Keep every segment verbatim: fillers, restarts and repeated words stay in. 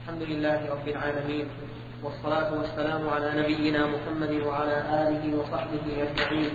الحمد لله رب العالمين، والصلاة والسلام على نبينا محمد وعلى آله وصحبه أجمعين.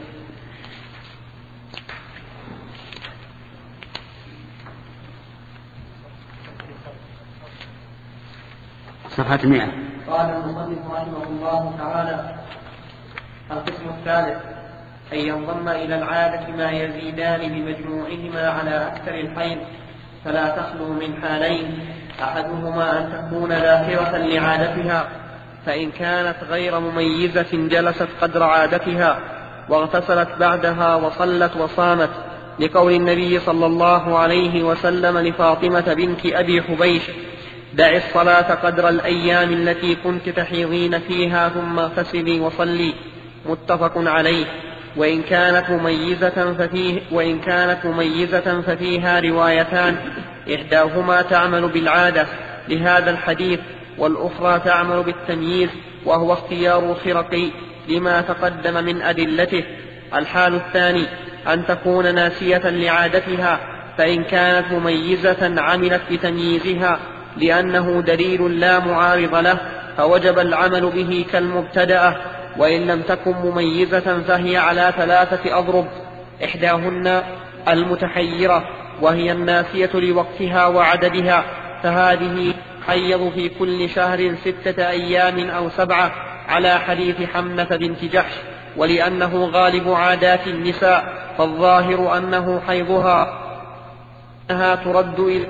صفحة مئة. قال المصنف رحمه الله تعالى: القسم الثالث أن ينضم إلى العادة ما يزيدان بمجموعهما على أكثر الحيض، فلا تخلو من حالين: أحدهما أن تكون ذاكرة لعادتها، فإن كانت غير مميزة جلست قدر عادتها واغتسلت بعدها وصلت وصامت، لقول النبي صلى الله عليه وسلم لفاطمة بنت أبي حبيش: دع الصلاة قدر الأيام التي كنت تحيضين فيها ثم اغتسلي وصلي، متفق عليه. وإن كانت مميزة ففيه وإن كانت مميزة ففيها روايتان: إحداهما تعمل بالعادة لهذا الحديث، والأخرى تعمل بالتمييز، وهو اختيار الخرقي لما تقدم من أدلته. الحال الثاني أن تكون ناسية لعادتها، فإن كانت مميزة عملت بتمييزها لأنه دليل لا معارض له، فوجب العمل به كالمبتدأة. وإن لم تكن مميزة فهي على ثلاثة أضرب: إحداهن المتحيرة، وهي الناسية لوقتها وعددها، فهذه حيض في كل شهر ستة أيام أو سبعة، على حديث حمنة بنت جحش، ولأنه غالب عادات النساء، فالظاهر أنه حيضها أنها ترد إلى.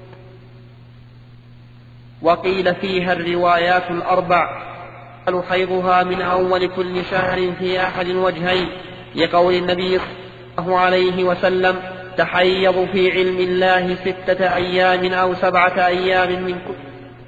وقيل فيها الروايات الأربع: حيضها من أول كل شهر في أحد الوجهين، لقول النبي صلى الله عليه وسلم: تحيض في علم الله ستة أيام أو سبعة أيام من كل.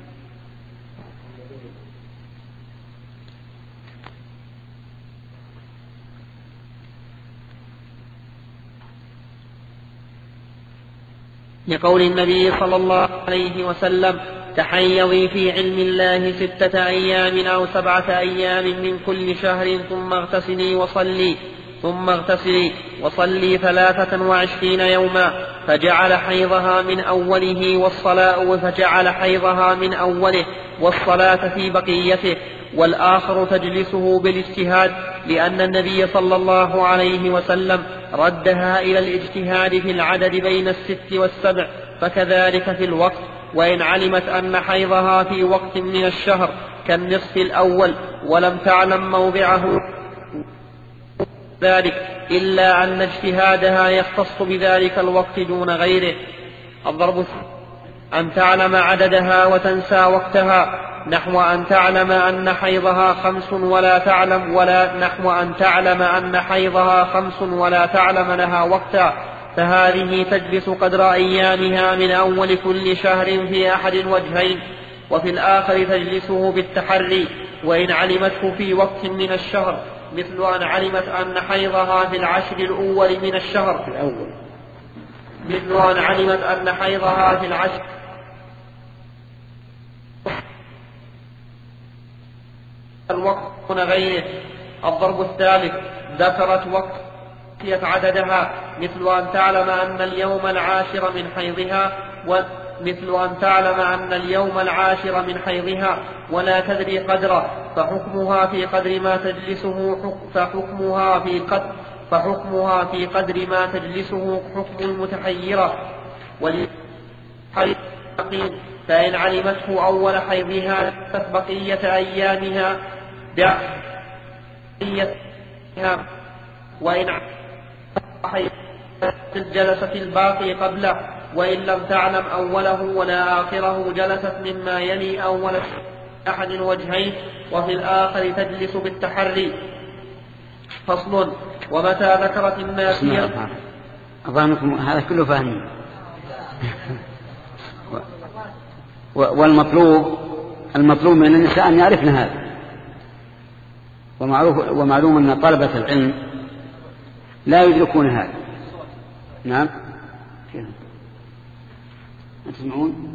لقول النبي صلى الله عليه وسلم: تحيضي في علم الله ستة أيام أو سبعة أيام من كل شهر، ثم اغتسلي وصلي ثم اغتسلي وصلي ثلاثة وعشرين يوما، فجعل حيضها من أوله والصلاة فجعل حيضها من أوله والصلاة في بقيته. والآخر تجلسه بالاجتهاد، لأن النبي صلى الله عليه وسلم ردها إلى الاجتهاد في العدد بين الست والسبع، فكذلك في الوقت. وإن علمت أن حيضها في وقت من الشهر كالنصف الأول ولم تعلم موضعه ذلك، إلا أن اجتهادها يختص بذلك الوقت دون غيره. الضرب أن تعلم عددها وتنسى وقتها، نحو أن تعلم أن حيضها خمس ولا تعلم ولا نحو أن تعلم أن حيضها خمس ولا تعلم لها وقتا، فهذه تجلس قدر أيامها من أول كل شهر في أحد الوجهين، وفي الآخر تجلسه بالتحري. وإن علمته في وقت من الشهر، مثل أن علمت أن حيضها في العشر الأول من الشهر الأول مثل أن علمت أن حيضها في العشر الوقت دون غيره. الضرب الثالث: ذكرت وقت عددها، مثل أن تعلم أن اليوم العاشر من حيضها ومثل أن تعلم أن اليوم العاشر من حيضها ولا تدري قدره، فحكمها في قدر ما تجلسه فحكمها في قدر فحكمها في قدر ما تجلسه حكم المتحيرة. فإن علمته أول حيضها بقية أيامها بقيتها، وإن جلست الباقي قبله، وإن لم تعلم أوله ولا آخره جلست مما يلي أول أحد الوجهين، وفي الآخر تجلس بالتحري. فصل: ومتى ذكرت الناسية. أظنكم هذا كله فاهمين. والمطلوب المطلوب من النساء أن يعرفن هذا، ومعروف ومعلوم أن طلبة العلم لا يدركون هذا. نعم، تسمعون؟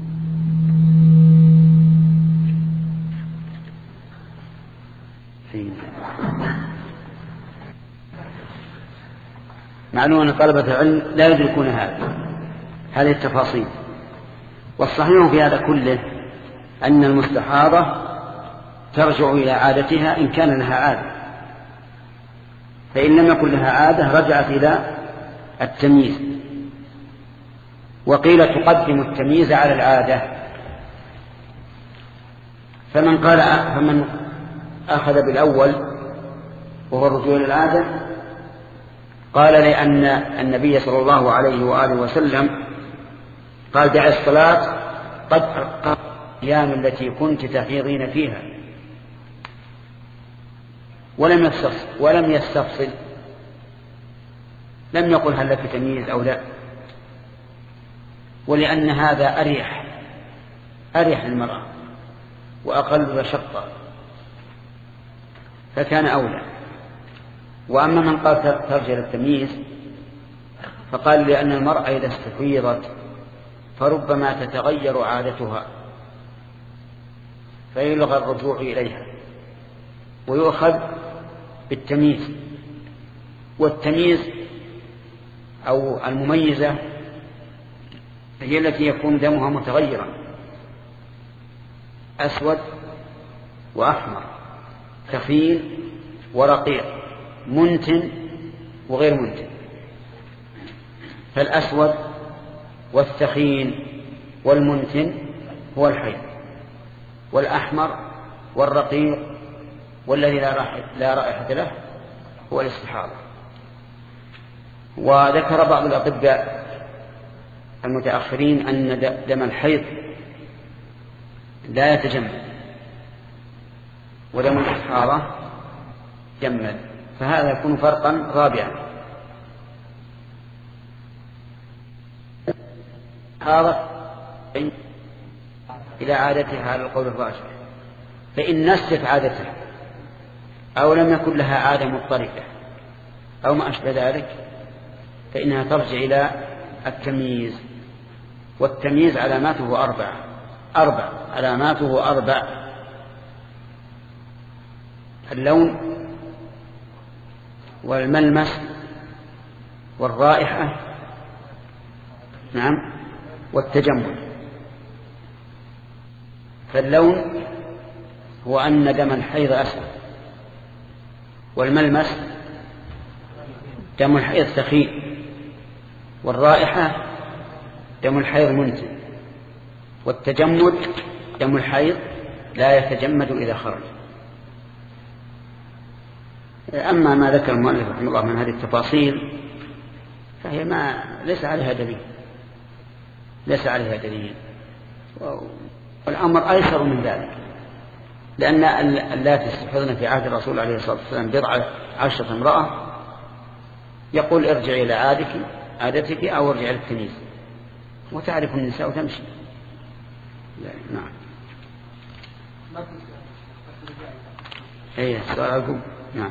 معلوم أن طلبة العلم لا يدركون هذا هذه التفاصيل. والصحيح في هذا كله أن المستحاضة ترجع إلى عادتها إن كان لها عادة، فإن لم يكن لها عادة رجعت إلى التمييز. وقيل تقدم التمييز على العادة. فمن قال فمن أخذ بالأول وهو الرجوع إلى العادة قال لأن النبي صلى الله عليه وآله وسلم قال دع الصلاة قد أرقى الأيام التي كنت تحيضين فيها، ولم يستفصل ولم يستفصل لم يقل هل لك تمييز أو لا، ولأن هذا أريح أريح للمرأة وأقل مشقة فكان أولى. وأما من قال ترجع للتمييز فقال لأن المرأة إذا استفيضت فربما تتغير عادتها فيلغى الرجوع إليها ويؤخذ بالتمييز. والتمييز أو المميزة هي التي يكون دمها متغيرا أسود وأحمر، ثخين ورقيق، منتن وغير منتن. فالأسود والثخين والمنتن هو الحيض، والأحمر والرقيق والذي لا رائحة له هو الاستحاضة. وذكر بعض الأطباء المتأخرين أن دم الحيض لا يتجمد ودم الاستحاضة يتجمد، فهذا يكون فرقا رابعا. هذا إلى عادتها على القول الراجح، فإن نست عادتها أو لم يكن لها عادة مضطربة أو ما أشبه ذلك فإنها ترجع إلى التمييز. والتمييز علاماته أربع أربع علاماته أربع: اللون والملمس والرائحة نعم والتجمل. فاللون هو أن دم الحيض أسود، والملمس دم الحيض ثخين، والرائحة دم الحيض منتن، والتجمد دم الحيض لا يتجمد إذا خرج. أما ما ذكر المؤلف رحمه الله من هذه التفاصيل فهي ما ليس عليها دليل ليس عليها دليل والأمر أيسر من ذلك، لأن اللاتي استحضن في عهد الرسول عليه الصلاة والسلام بضع عشرة امرأة يقول ارجعي إلى عادك عادتك أو ارجعي للتمييز، وتعرف النساء وتمشي. نعم. ايه السؤال عليكم. نعم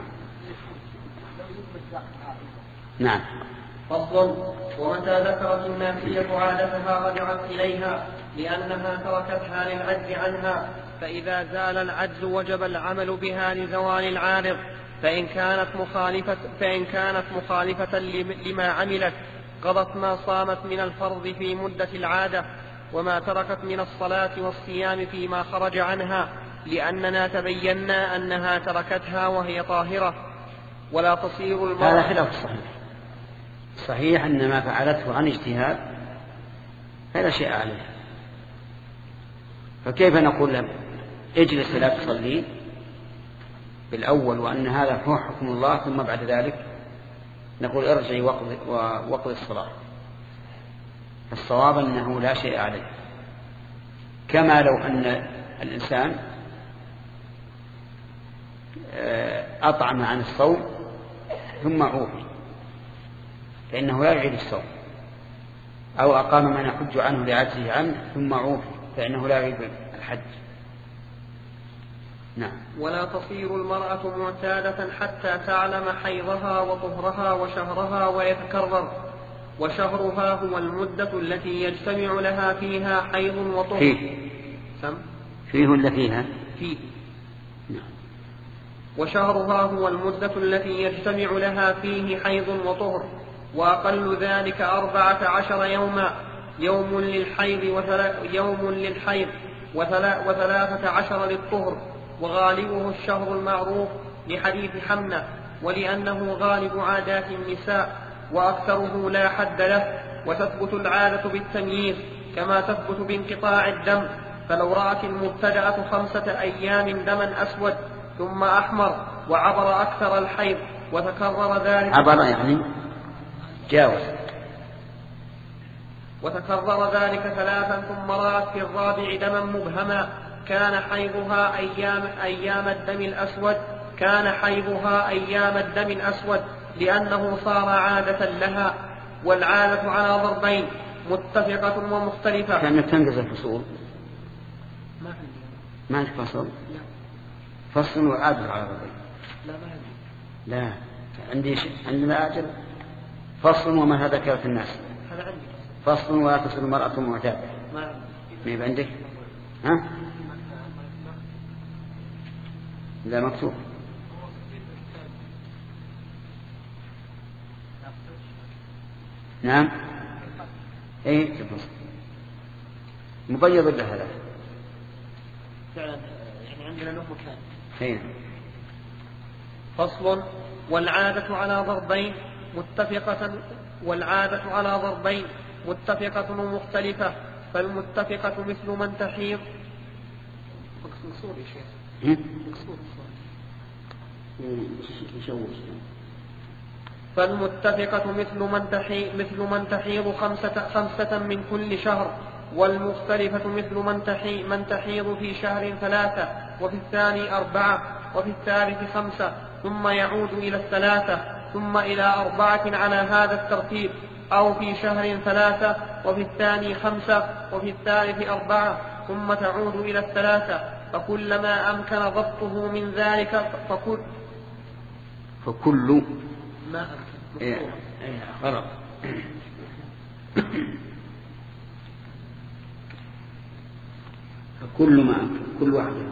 نعم. فصل: ومتى ذكرت الناسية عادتها رجعت إليها لأنها تركتها للعجز عنها، فإذا زال العجز وجب العمل بها لزوال العارض، فإن كانت مخالفة, فإن كانت مخالفة لما عملت قضت ما صامت من الفرض في مدة العادة، وما تركت من الصلاة والصيام فيما خرج عنها، لأننا تبينا أنها تركتها وهي طاهرة. ولا تصير المرأة. هذا خلاف صحيح. صحيح أن ما فعلته عن اجتهاد فلا شيء عليه، فكيف نقول لهم اجلس لا تصلي بالأول وأن هذا هو حكم الله، ثم بعد ذلك نقول ارجعي وقضي الصلاة؟ الصواب أنه لا شيء عليه، كما لو أن الإنسان أطعم عن الصوم ثم عوفي فإنه لا يعيد الصوم، أو أقام من يحج عنه لعجزه عنه ثم عوفي فإنه لا يعيد الحج. نعم. ولا تصير المرأة معتادة حتى تعلم حيضها وطهرها وشهرها ويتكرر، وشهرها هو المدة التي يجتمع لها فيها حيض وطهر. فيه سم؟ فيه ولا فيها؟ فيه. نعم. وشهرها هو المدة التي يجتمع لها فيه حيض وطهر، وأقل ذلك أربعة عشر يوما، يوم للحيض وثلاث يوم للحيض وثلاثة عشر للطهر، وغالبه الشهر المعروف لحديث حمنة، ولأنه غالب عادات النساء، وأكثره لا حد له. وتثبت العادة بالتمييز كما تثبت بانقطاع الدم، فلو رأت المبتدأة خمسة أيام دما أسود ثم أحمر وعبر أكثر الحيض وتكرر ذلك عبر يعني جاوز وتكرر ذلك ثلاثا ثم رأت في الرابع دما مبهما كان حيضها أيام, أيام الدم الأسود كان حيضها أيام الدم الأسود لأنه صار عادة لها. والعادة على ضربين متفقة ومختلفة. كأنك تنجز الفصول. ما عندي ما عندك فصل؟ لا. فصل وعادة على ضربين. لا ما عندي. لا عندي ش... عندنا أجل فصل وما هذا ذكرت الناس. هذا عندي. فصل ولا تصل المرأة معتادة. ما عندي. ما يبقى عندك؟ ها؟ لا مكتوب. نعم ايه تفصل مبيض له هذا فعلا يعني عندنا له مكان. ايه. فصل. والعادة على ضربين متفقة والعادة على ضربين متفقة ومختلفة. فالمتفقة مثل من تحيض مقصود يا شيخ مقصود فالمتفقة مثل من تحيض مثل من تحيض خمسة, خمسة من كل شهر. والمختلفة مثل من تحيض من تحيض في شهر ثلاثة وفي الثاني أربعة وفي الثالث خمسة ثم يعود إلى الثلاثة ثم إلى أربعة على هذا الترتيب، أو في شهر ثلاثة وفي الثاني خمسة وفي الثالث أربعة ثم تعود إلى الثلاثة. فكلما أمكن ضبطه من ذلك فكل فكل ما أمكن إيه. غلط. فكل ما أمكن كل واحدة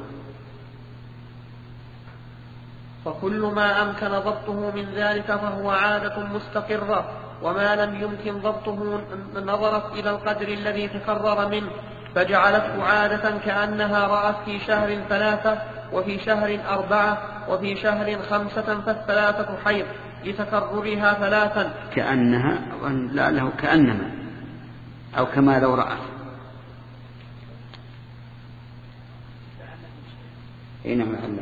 فكل ما أمكن ضبطه من ذلك فهو عادة مستقرة. وما لم يمكن ضبطه نظرت إلى القدر الذي تكرر منه فجعلته عادة كأنها رأت في شهر ثلاثة وفي شهر أربعة وفي شهر خمسة فالثلاثة حيض لتكررها ثلاثا. كأنها لا له كأنما أو كما لو رأت. أين محله؟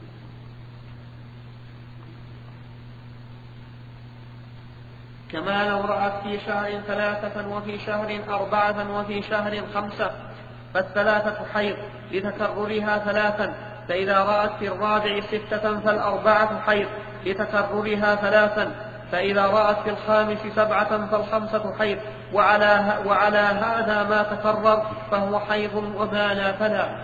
كما لو رأت في شهر ثلاثة وفي شهر أربعة وفي شهر خمسة فالثلاثة حيض لتكررها ثلاثا. فإذا رأت في الرابع ستة فالأربعة حيض لتكررها ثلاثا. فإذا رأت في الخامس سبعة فالخمسة حيض. وعلى, وعلى هذا ما تكرر فهو حيض وما لا فلا.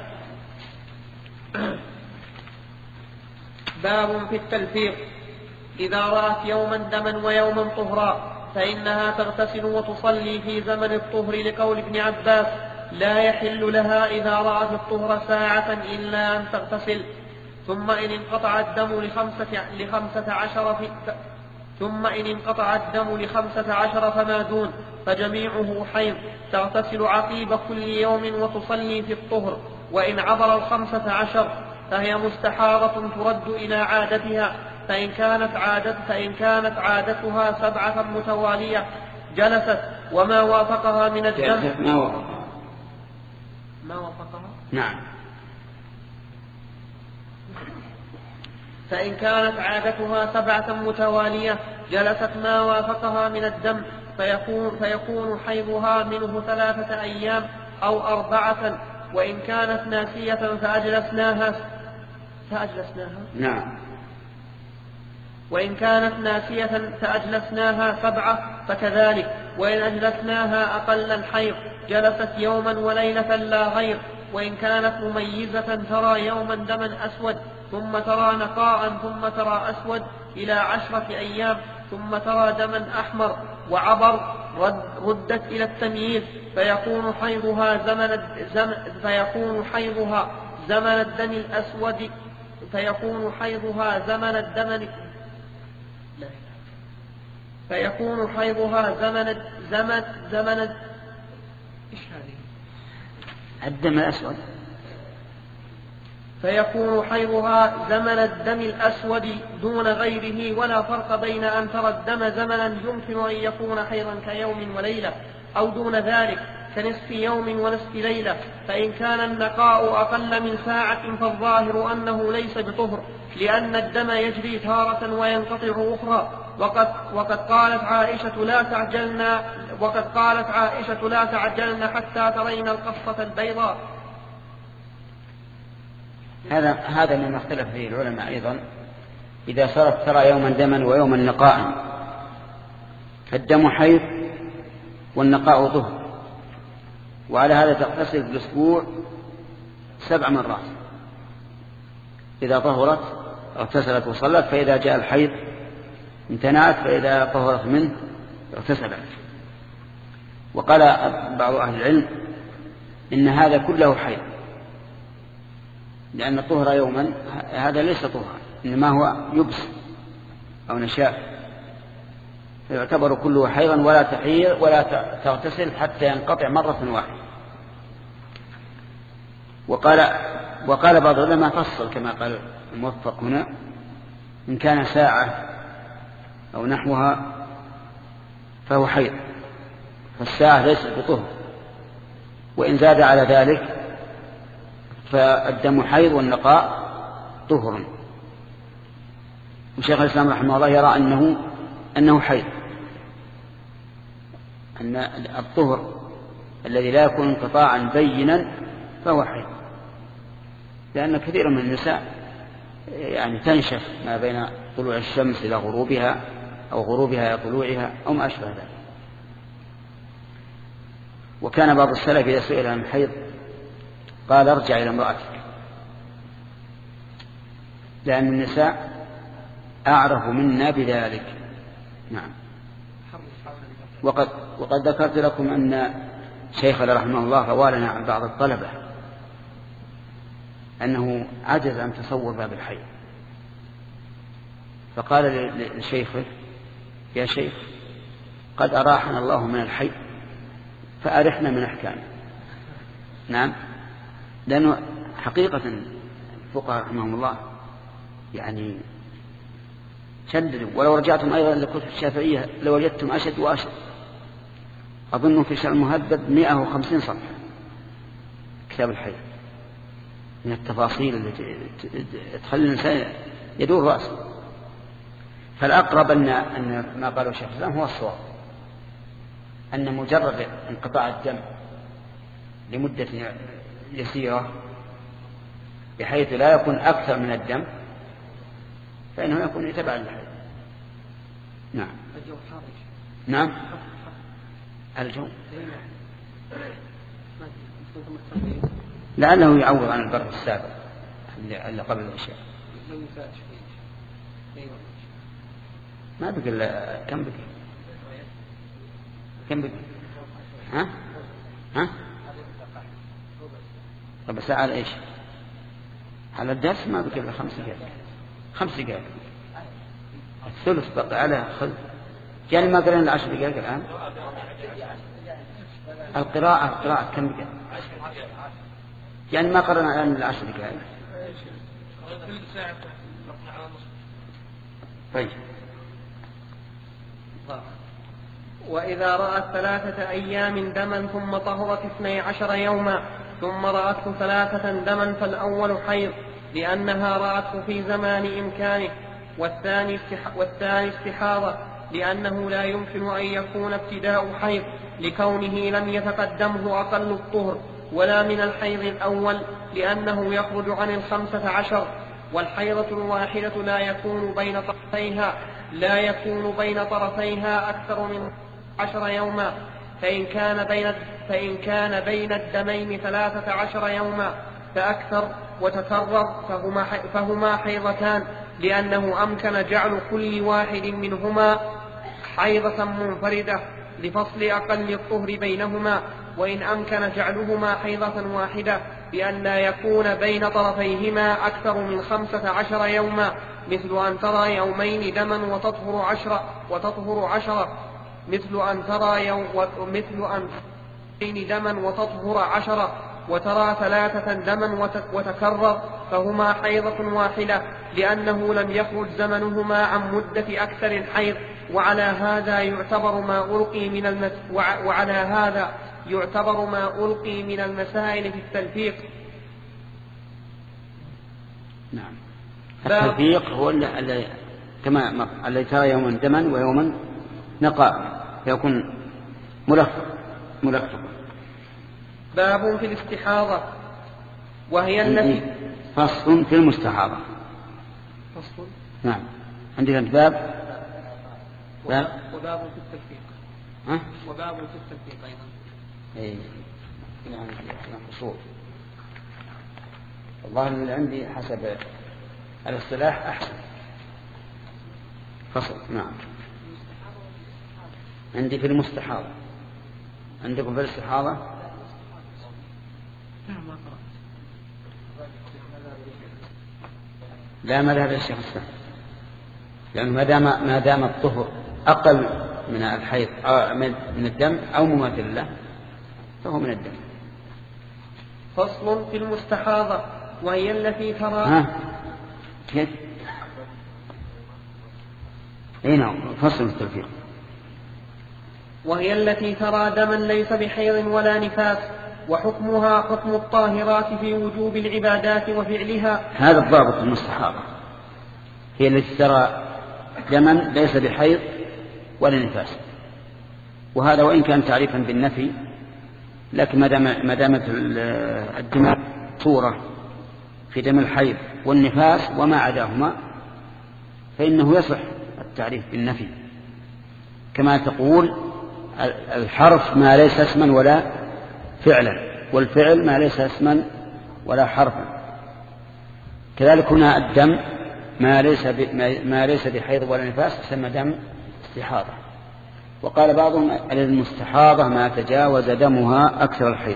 باب في التلفيق. إذا رأت يوما دما ويوما طهرا فإنها تغتسل وتصلي في زمن الطهر لقول ابن عباس لا يحل لها إذا رأت الطهر ساعة إلا أن تغتسل. ثم إن انقطع الدم لخمسة, لخمسة عشر في ثم إن انقطع الدم لخمسة عشر فما دون فجميعه حيض تغتسل عقيب كل يوم وتصلي في الطهر. وإن عبر الخمسة عشر فهي مستحاضة ترد إلى عادتها. فإن كانت, عادت فإن كانت عادتها سبعة متوالية جلست وما وافقها من الدم ما وافقها ما وافقها نعم. فإن كانت عادتها سبعة متوالية جلست ما وافقها من الدم فيكون, فيكون حيضها منه ثلاثة أيام أو أربعة. وإن كانت ناسية فأجلسناها فأجلسناها نعم. وإن كانت ناسية فأجلسناها سبعة فكذلك. وإن أجلسناها أقل الحيض جلست يوما وليلة لا غير. وإن كانت مميزة ترى يوما دما أسود ثم ترى نقاء ثم ترى أسود إلى عشرة أيام ثم ترى دما أحمر وعبر رد ردت إلى التمييز فيكون حيضها زمن, زمن فيكون حيضها زمن الدم الأسود فيكون حيضها زمن الدم فيكون حيضها زمن زمن زمن إيش هذه؟ الدم الأسود فيكون حيضها زمن الدم الأسود دون غيره، ولا فرق بين أن ترى الدم زمنا يمكن أن يكون حيضا كيوم وليلة أو دون ذلك كنصف يوم ونصف ليلة. فإن كان النقاء أقل من ساعة فالظاهر أنه ليس بطهر، لأن الدم يجري تارة وينقطع أخرى. وقد, وقد قالت عائشة لا تعجلن وقد قالت عائشة لا تعجلن حتى ترين القصة البيضاء. هذا هذا مما اختلف فيه العلماء أيضا. إذا صارت ترى يوما دما ويوما نقاء، فالدم حيض والنقاء ظهر، وعلى هذا تغتسل في الأسبوع سبع مرات. إذا طهرت اغتسلت وصلت، فإذا جاء الحيض امتنعت، فإذا طهرت منه اغتسلت. وقال بعض أهل العلم إن هذا كله حيض، لأن الطهر يوما هذا ليس طهرا، إنما هو يبس أو نشاف، فيعتبر كله حيضا ولا تحيض ولا تغتسل حتى ينقطع مرة واحدة. وقال وقال بعض العلماء فصل كما قال الموفق هنا، إن كان ساعة أو نحوها فهو حيض، فالساعة ليست بطهر، وإن زاد على ذلك فالدم حيض والنقاء طهر. وشيخ الإسلام رحمه الله يرى أنه أنه حيض، أن الطهر الذي لا يكون انقطاعا بينا فهو حيض، لأن كثير من النساء يعني تنشف ما بين طلوع الشمس إلى غروبها أو غروبها إلى طلوعها أو ما أشبه ذلك. وكان بعض السلف إذا سئل عن الحيض قال ارجع إلى امرأتك، لأن النساء أعرف منا بذلك. نعم. وقد, وقد ذكرت لكم أن شيخنا رحمه الله روالنا عن بعض الطلبة أنه عجز عن تصور باب الحيض، فقال لشيخه يا شيخ قد أراحنا الله من الحيض فأرحنا من أحكامه. نعم، لأنه حقيقة الفقهاء رحمهم الله يعني شددوا. ولو رجعتم أيضا لكتب الشافعية لوجدتم أشد وأشد. أظن في شرح المهذب مئة وخمسين صفحة كتاب الحيض من التفاصيل التي تخلي الإنسان يدور رأسه. فالأقرب أن أن ما قاله الشيخ الإسلام هو الصواب، أن مجرد انقطاع الدم لمدة يسيرة بحيث لا يكون أكثر من الدم فإنه يكون يتبع الحيض. نعم. الجو حار. نعم. الجو لعله يعوض عن البرد السابق اللي قبل العشاء. ما بقي إلا كم بقي؟ كم بقي؟ ها؟ ها؟ طب ساعة على إيش؟ على الدرس ما بقي إلا خمس دقائق. خمس دقائق. الثلث بقي على خذ. يعني ما قرأنا العشر دقائق الآن. القراءة القراءة كم بقي؟ يعني ما قرأنا الآن العشر دقائق. طيب. وإذا رأت ثلاثة أيام دما ثم طهرت اثني عشر يوما ثم رأته ثلاثة دما فالأول حيض لأنها رأته في زمان إمكانه، والثاني, استح... والثاني استحاضة لأنه لا يمكن أن يكون ابتداء حيض لكونه لم يتقدمه أقل الطهر، ولا من الحيض الأول لأنه يخرج عن الخمسة عشر. والحيضة الواحدة لا يكون بين طرفيها لا يكون بين طرفيها أكثر من عشر يوما، فإن كان بين فإن كان بين الدمين ثلاثة عشر يوما فأكثر وتكرر فهما فهما حيضتان، لأنه أمكن جعل كل واحد منهما حيضة منفردة لفصل أقل الطهر بينهما، وإن أمكن جعلهما حيضة واحدة بأن لا يكون بين طرفيهما أكثر من خمسة عشر يوما، مثل أن ترى يومين دما وتطهر عشرة وتطهر عشرة مثل أن ترى يوم مثل أن ترى دما وتطهر عشرة وترى ثلاثة دما وتكرر فهما حيضة واحدة، لأنه لم يخرج زمنهما عن مدة أكثر الحيض. وعلى هذا يعتبر ما ألقي من المس... وعلى هذا يعتبر ما ألقي من المسائل في التلفيق. نعم. التلفيق هو الذي كما الذي ترى يوما دما ويوما نقاء فيكون ملفق ملفق. باب في الاستحاضة وهي التي فصل في المستحاضة. فصل نعم. عندنا باب باب وباب في التلفيق. ها؟ وباب في التلفيق أيضا. إيه. نعم. فصول. والله اللي عندي حسب الاصطلاح أحسن. فصل. نعم. عندي في المستحاضة. عندكم في الاستحاضة؟ لا مذهب الشيخ السلام، لأنه ما دام ما دام الطهر أقل من الحيض من الدم أو مماثل له فهو من الدم. فصل في المستحاضة وهي التي ترى ها كيف؟ اي نعم. فصل التلفيق. وهي التي ترى دما ليس بحيض ولا نفاس، وحكمها حكم الطاهرات في وجوب العبادات وفعلها. هذا الضابط المستحاضة، هي التي ترى دما ليس بحيض ولا نفاس. وهذا وإن كان تعريفا بالنفي، لكن ما دامت الدماء صورة في دم الحيض والنفاس وما عداهما فإنه يصح التعريف بالنفي، كما تقول الحرف ما ليس اسما ولا فعلا، والفعل ما ليس اسما ولا حرفا. كذلك هنا الدم ما ليس ما ليس بحيض ولا نفاس يسمى دم استحاضة. وقال بعضهم المستحاضة ما تجاوز دمها أكثر الحيض،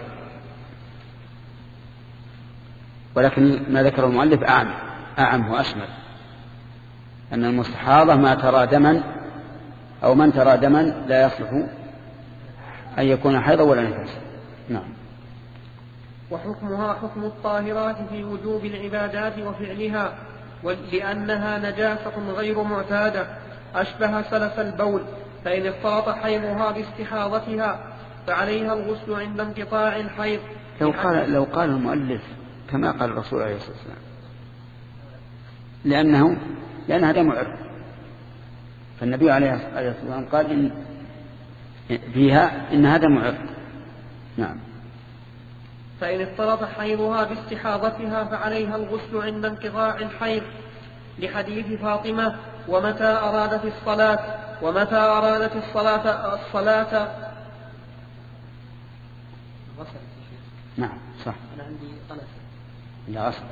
ولكن ما ذكر المؤلف أعم أعم وأشمل، أن المستحاضة ما ترى دما أو من ترى دما لا يصلح أن يكون حيضا ولا نفاسا. نعم. وحكمها حكم الطاهرات في وجوب العبادات وفعلها، لأنها نجاسة غير معتادة أشبه سلس البول، فإن اختلط حيضها باستحاضتها فعليها الغسل عند انقطاع الحيض. لو قال, لو قال المؤلف كما قال الرسول عليه الصلاة والسلام، لأنه لأنها دم عرق، فالنبي عليه الصلاة والسلام قال إن فيها إنها دم عرق. نعم. فإن اختلط حيضها باستحاضتها فعليها الغسل عند انقطاع الحيض، لحديث فاطمة ومتى أرادت الصلاة ومتى أرادت الصلاة الصلاة غسلت. نعم صح. أنا عندي غلط. لا غسل.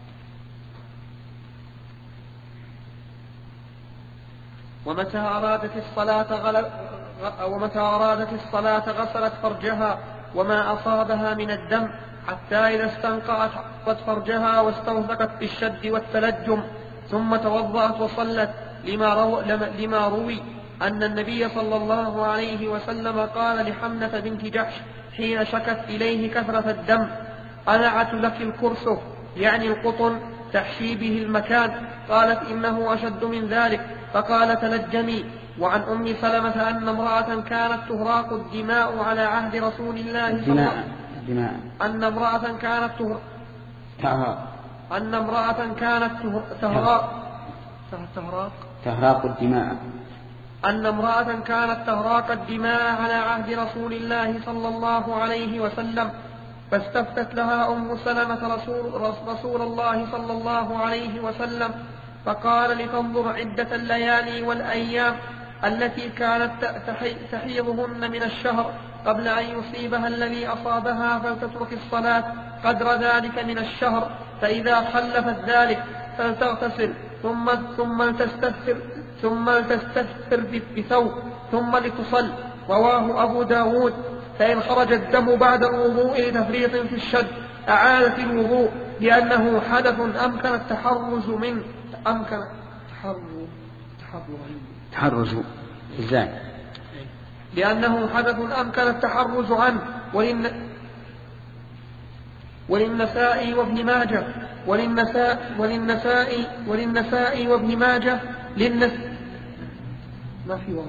ومتى أرادت الصلاة غل... ومتى أرادت الصلاة غسلت فرجها وما أصابها من الدم حتى إذا استنقعت حطت فرجها واستوثقت بالشد والتلجم، ثم توضأت وصلت، لما, رو... لما روي أن النبي صلى الله عليه وسلم قال لحمنة بنت جحش حين شكت إليه كثرة الدم: أنعت لك الكرسف، يعني القطن تحشي به المكان. قالت: إنه أشد من ذلك. فقال: تلجمي. وعن أم سلمة أن امرأة كانت تهراق الدماء على عهد رسول الله صلى الله عليه وسلم أن امرأة كانت تهراق أن امرأة كانت تهراق تهراق تهراق الدماء أن امرأة كانت تهراق الدماء على عهد رسول الله صلى الله عليه وسلم، فاستفتت لها أم سلمة رسول, رسول الله صلى الله عليه وسلم، فقال: لتنظر عدة الليالي والأيام التي كانت تحيضهن من الشهر قبل أن يصيبها الذي أصابها، فلتترك الصلاة قدر ذلك من الشهر، فإذا خلفت ذلك فلتغتسل ثم ثم لتستثر ثم لتستثر بثوب ثم لتصل. رواه أبو داود. فإن خرج الدم بعد الوضوء لتفريط في الشد أعادت الوضوء، لأنه حدث أمكن التحرز منه أمكن تحرز تحرز إزاي؟ لأنه حدث أمكن التحرز عنه. وإن وللنسائي وابن ماجه وللنساء وللنسائي وللنسائي وابن ماجه للنس ما في واو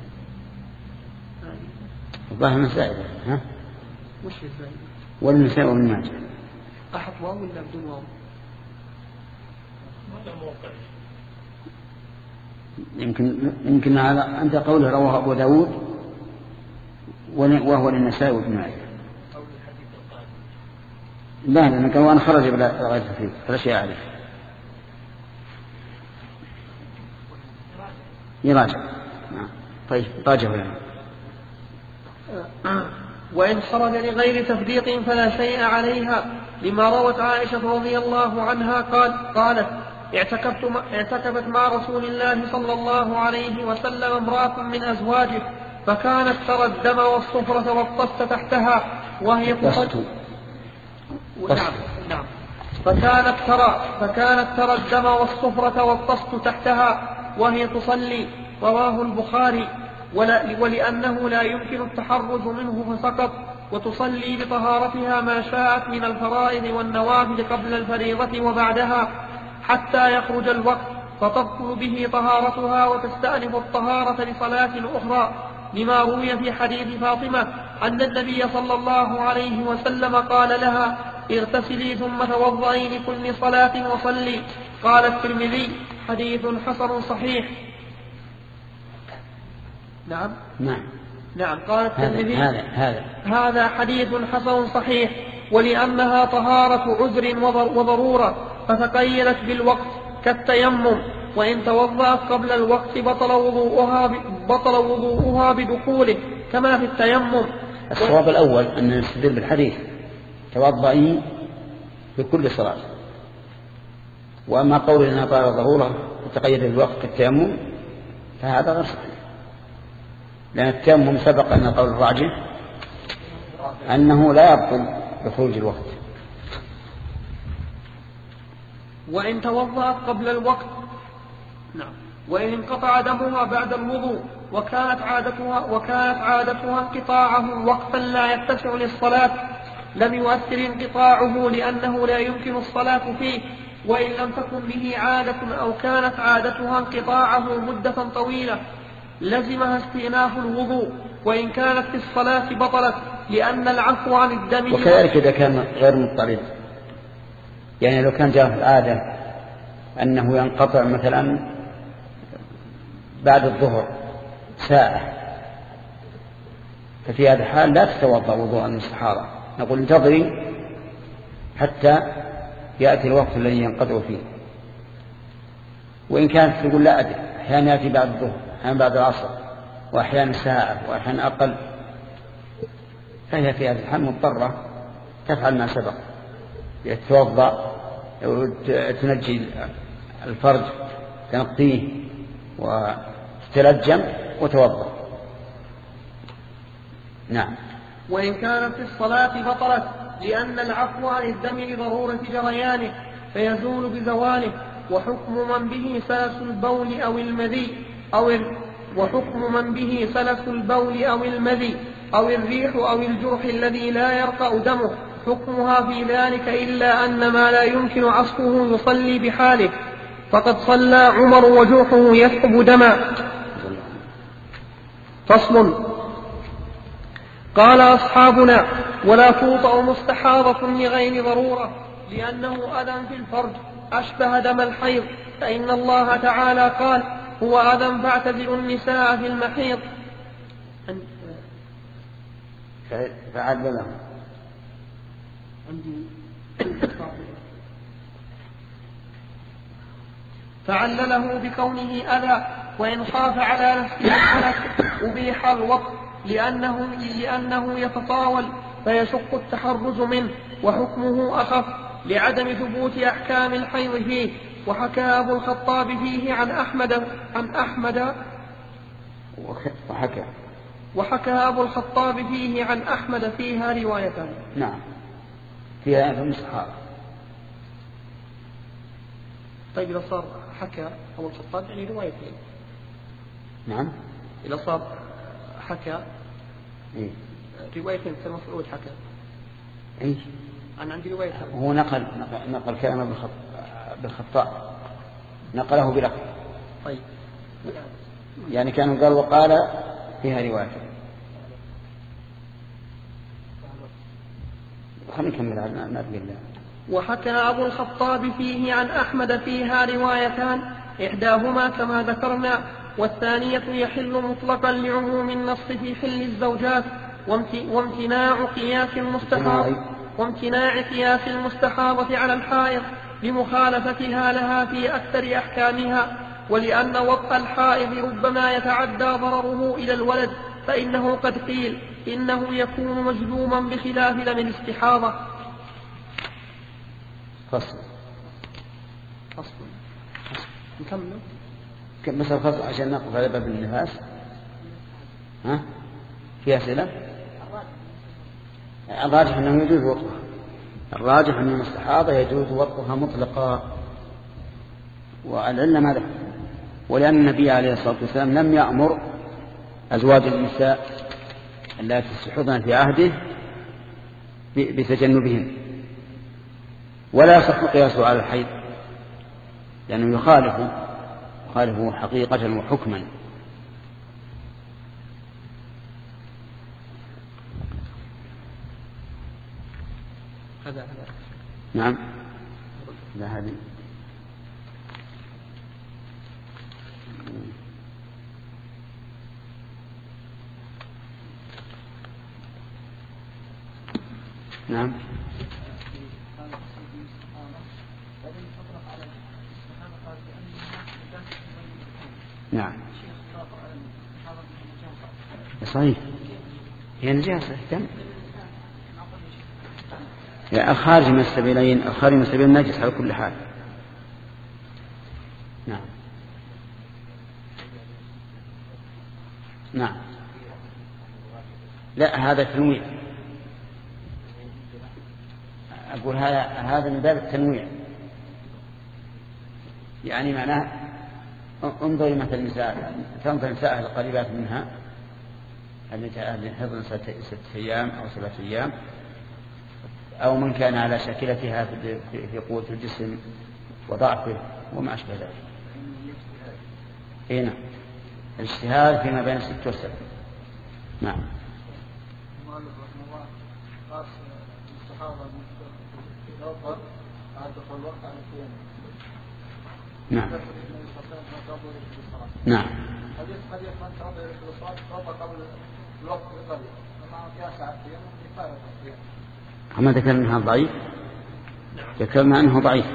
الظاهر النسائي ها وش النسائي والنسائي وابن ماجه أحط واو ولا بدون واو؟ يمكن يمكن هذا أنت قوله رواه أبو داود وهو للنسائي وابن ماجه. لا لأن كان وأنا خرج بلا غير تفريق فلا شيء أعرف. يراجع. طيب راجع يعني. وإن خرج لغير تفريق فلا شيء عليها لما روت عائشة رضي الله عنها قال قالت اعتكفت اعتكفت مع رسول الله صلى الله عليه وسلم امرأة من أزواجه فكانت ترى الدم والصفرة والطست تحتها وهي تصلي. نعم نعم فكانت ترى فكانت ترى الدم والصفرة والطست تحتها وهي تصلي. رواه البخاري. ولأنه لا يمكن التحرز منه فسقط وتصلي بطهارتها ما شاءت من الفرائض والنوافل قبل الفريضة وبعدها حتى يخرج الوقت فتبطل به طهارتها وتستأنف الطهارة لصلاة أخرى لما روي في حديث فاطمة أن النبي صلى الله عليه وسلم قال لها اغتسلي ثم توضئي لكل صلاة وصلي. قال الترمذي حديث حسن صحيح. نعم نعم نعم قال الترمذي هذا هذا هذا حديث حسن صحيح. ولأنها طهارة عذر وضرورة فتقيدت بالوقت كالتيمم وإن توضأت قبل الوقت بطل وضوءها بطل وضوءها بدخوله كما في التيمم. الصواب الأول أن نستدل بالحديث توضئي بكل صلاة. وأما قول أنها طهارة ضرورة وتقيد بالوقت كالتيمم فهذا غير صحيح لأن التيمم سبق أن قول الراجح أنه لا يبطل بخروج الوقت. وإن توضأت قبل الوقت نعم وإن انقطع دمها بعد الوضوء وكانت عادتها وكانت عادتها انقطاعه وقتا لا يتسع للصلاة لم يؤثر انقطاعه لأنه لا يمكن الصلاة فيه. وإن لم تكن به عادة أو كانت عادتها انقطاعه مدة طويلة لزمها استئناف الوضوء وإن كانت في الصلاة بطلت لأن العفو عن الدم. وكذلك إذا كان غير مضطرد يعني لو كان جاء في العادة أنه ينقطع مثلا بعد الظهر ساعة ففي هذا الحال لا تتوضأ وضوءا للصحابة نقول انتظري حتى يأتي الوقت الذي ينقطع فيه. وإن كانت تقول لا أدري أحيانا يأتي بعد الظهر أحيانا بعد العصر وأحيانا ساعة وأحيانا أقل فهي في هذا الحال مضطرة تفعل ما سبق يتوضأ وتنجي الفرج تنقيه وتلجم وتوضأ. نعم. وإن كانت في الصلاة بطلت لأن العفو عن الدم لضرورة جريانه فيزول بزواله. وحكم من به سلس البول أو المذي أو ال... وحكم من به سلس البول أو المذي أو الريح أو الجرح الذي لا يرقأ دمه حكمها في ذلك إلا أن ما لا يمكن عصفه يصلي بحاله فقد صلى عمر وجرحه يسحب دما. فصل. قال أصحابنا ولا توطأ مستحاضة لغير ضرورة لأنه أذى في الفرج أشبه دم الحيض فإن الله تعالى قال هو أذى فاعتزلوا النساء في المحيض. فعل له فعلله بكونه أذى وإن خاف على نفسه الحلف أبيح الوقت لأنه, لأنه يتطاول فيشق التحرز منه وحكمه أخف لعدم ثبوت أحكام الحيض فيه. وحكى أبو الخطاب فيه عن أحمد عن أحمد وحكى وحكى أبو الخطاب فيه عن أحمد فيها روايتان. نعم فيها أنت مصحاب. طيب إذا صار حكى أبو الخطاب يعني روايتين. نعم إذا صار حكى إيه؟ روايتين مثل مفعول حكى إيه؟ أنا عندي رواية. هو نقل نقل, نقل كلام بالخطاء، نقله بلفظ. طيب. يعني كانوا قال وقال فيها رواية. خلينا نكمل على نبي الله. وحكى أبو الخطاب فيه عن أحمد فيها روايتان، إحداهما كما ذكرنا، والثانية يحل مطلقا لعموم النص في حل الزوجات، وامتناع قياس المستحاضة وامتناع قياس المستحاضة على الحائض لمخالفتها لها في أكثر أحكامها، ولأن وطء الحائض ربما يتعدى ضرره إلى الولد، فإنه قد قيل إنه يكون مجذوما بخلاف دم الاستحاضة. فصل فصل نكمل بس الفصل عشان نقف على باب النفاس. ها في أسئلة؟ الراجح أنه يجوز وطئها، الراجح أن المستحاضة يجوز وطئها مطلقا، والعلة ماذا؟ ولأن النبي عليه الصلاة والسلام لم يأمر أزواج النساء التي تستحضن في عهده بتجنبهن، ولا يصح قياسه على الحيض لأنه يخالف يخالفه حقيقة وحكما. هذا هذا نعم. لا هذه نعم. نعم صحيح، هي نجاسة دم. يعني الخارج من السبيلين الخارج من السبيل نجس على كل حال. نعم نعم. لا هذا تنويع، أقول هذا هذا من باب التنويع، يعني معناه انظري مثل النساء، تنظر النساء القريبات منها التي حضن ستة أيام أو سبعة أيام، أو من كان على شاكلتها في قوة الجسم وضعفه وما أشبه ذلك. هنا الاجتهاد فيما بين الست والسبع. نعم. نعم نعم. أما ذكرنا أنها ضعيف، ذكرنا أنه ضعيف.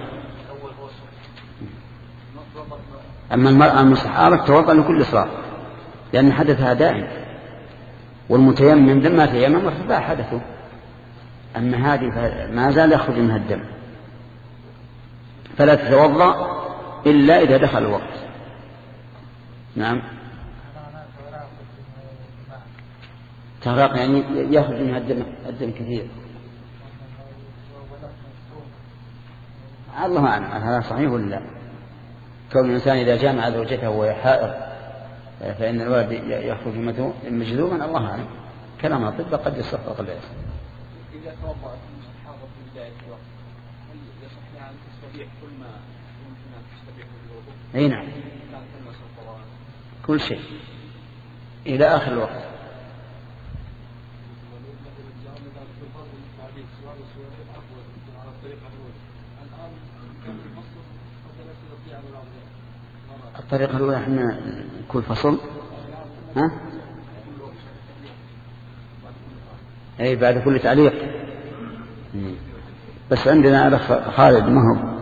أما المرأة المستحاضة توضأ لكل صلاة لأن حدثها دائم، والمتيمم لما تيمم ارتفاع حدثه. أما هذه ما زال يخرج منها الدم، فلا تتوضأ إلا إذا دخل الوقت. نعم. تغرق يعني يخرج منها الدم, الدم كثير. الله أعلم هذا صحيح ولا لا. كون الإنسان إذا جامع زوجته وهي حائض فإن الولد يخرج مجذوما، الله أعلم. كلام الطب قد يصح وقد لا يصح. إذا توضأت المستحاضة في بداية الوقت هل يصح لها أن تستبيح كل ما يمكن أن تستبيح بالوضوء؟ أي نعم، كل شيء إلى آخر الوقت. الطريقة الأولى احنا كل فصل ها أي بعد كل تعليق. بس عندنا الأخ خالد ما هو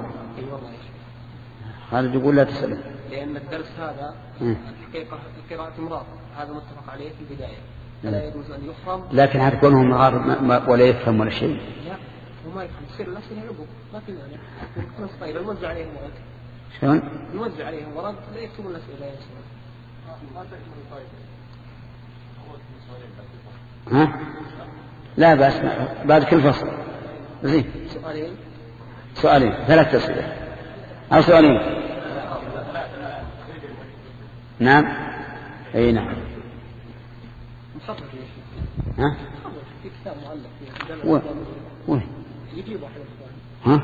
خالد يقول لا تسأله لأن الدرس هذا الحقيقة القراءة مرار، هذا متفق عليه في البداية، فلا يجوز أن يفهم. لكن هتكونه مرار ولا يفهم ولا شيء. لا وما يفهم، يصير الأسئلة عقب ما في مانع. طيب نوزع عليهم ورق. شلون؟ نوزع عليهم ورق لا يكتبون الأسئلة يا ها؟ لا بأس بعد كل فصل. زين. سؤالين. سؤالين ثلاث أسئلة أو سؤالين. نعم. أي نعم. مخطط ها؟ في كتاب مؤلف وين؟ وين؟ يجيب واحد ها؟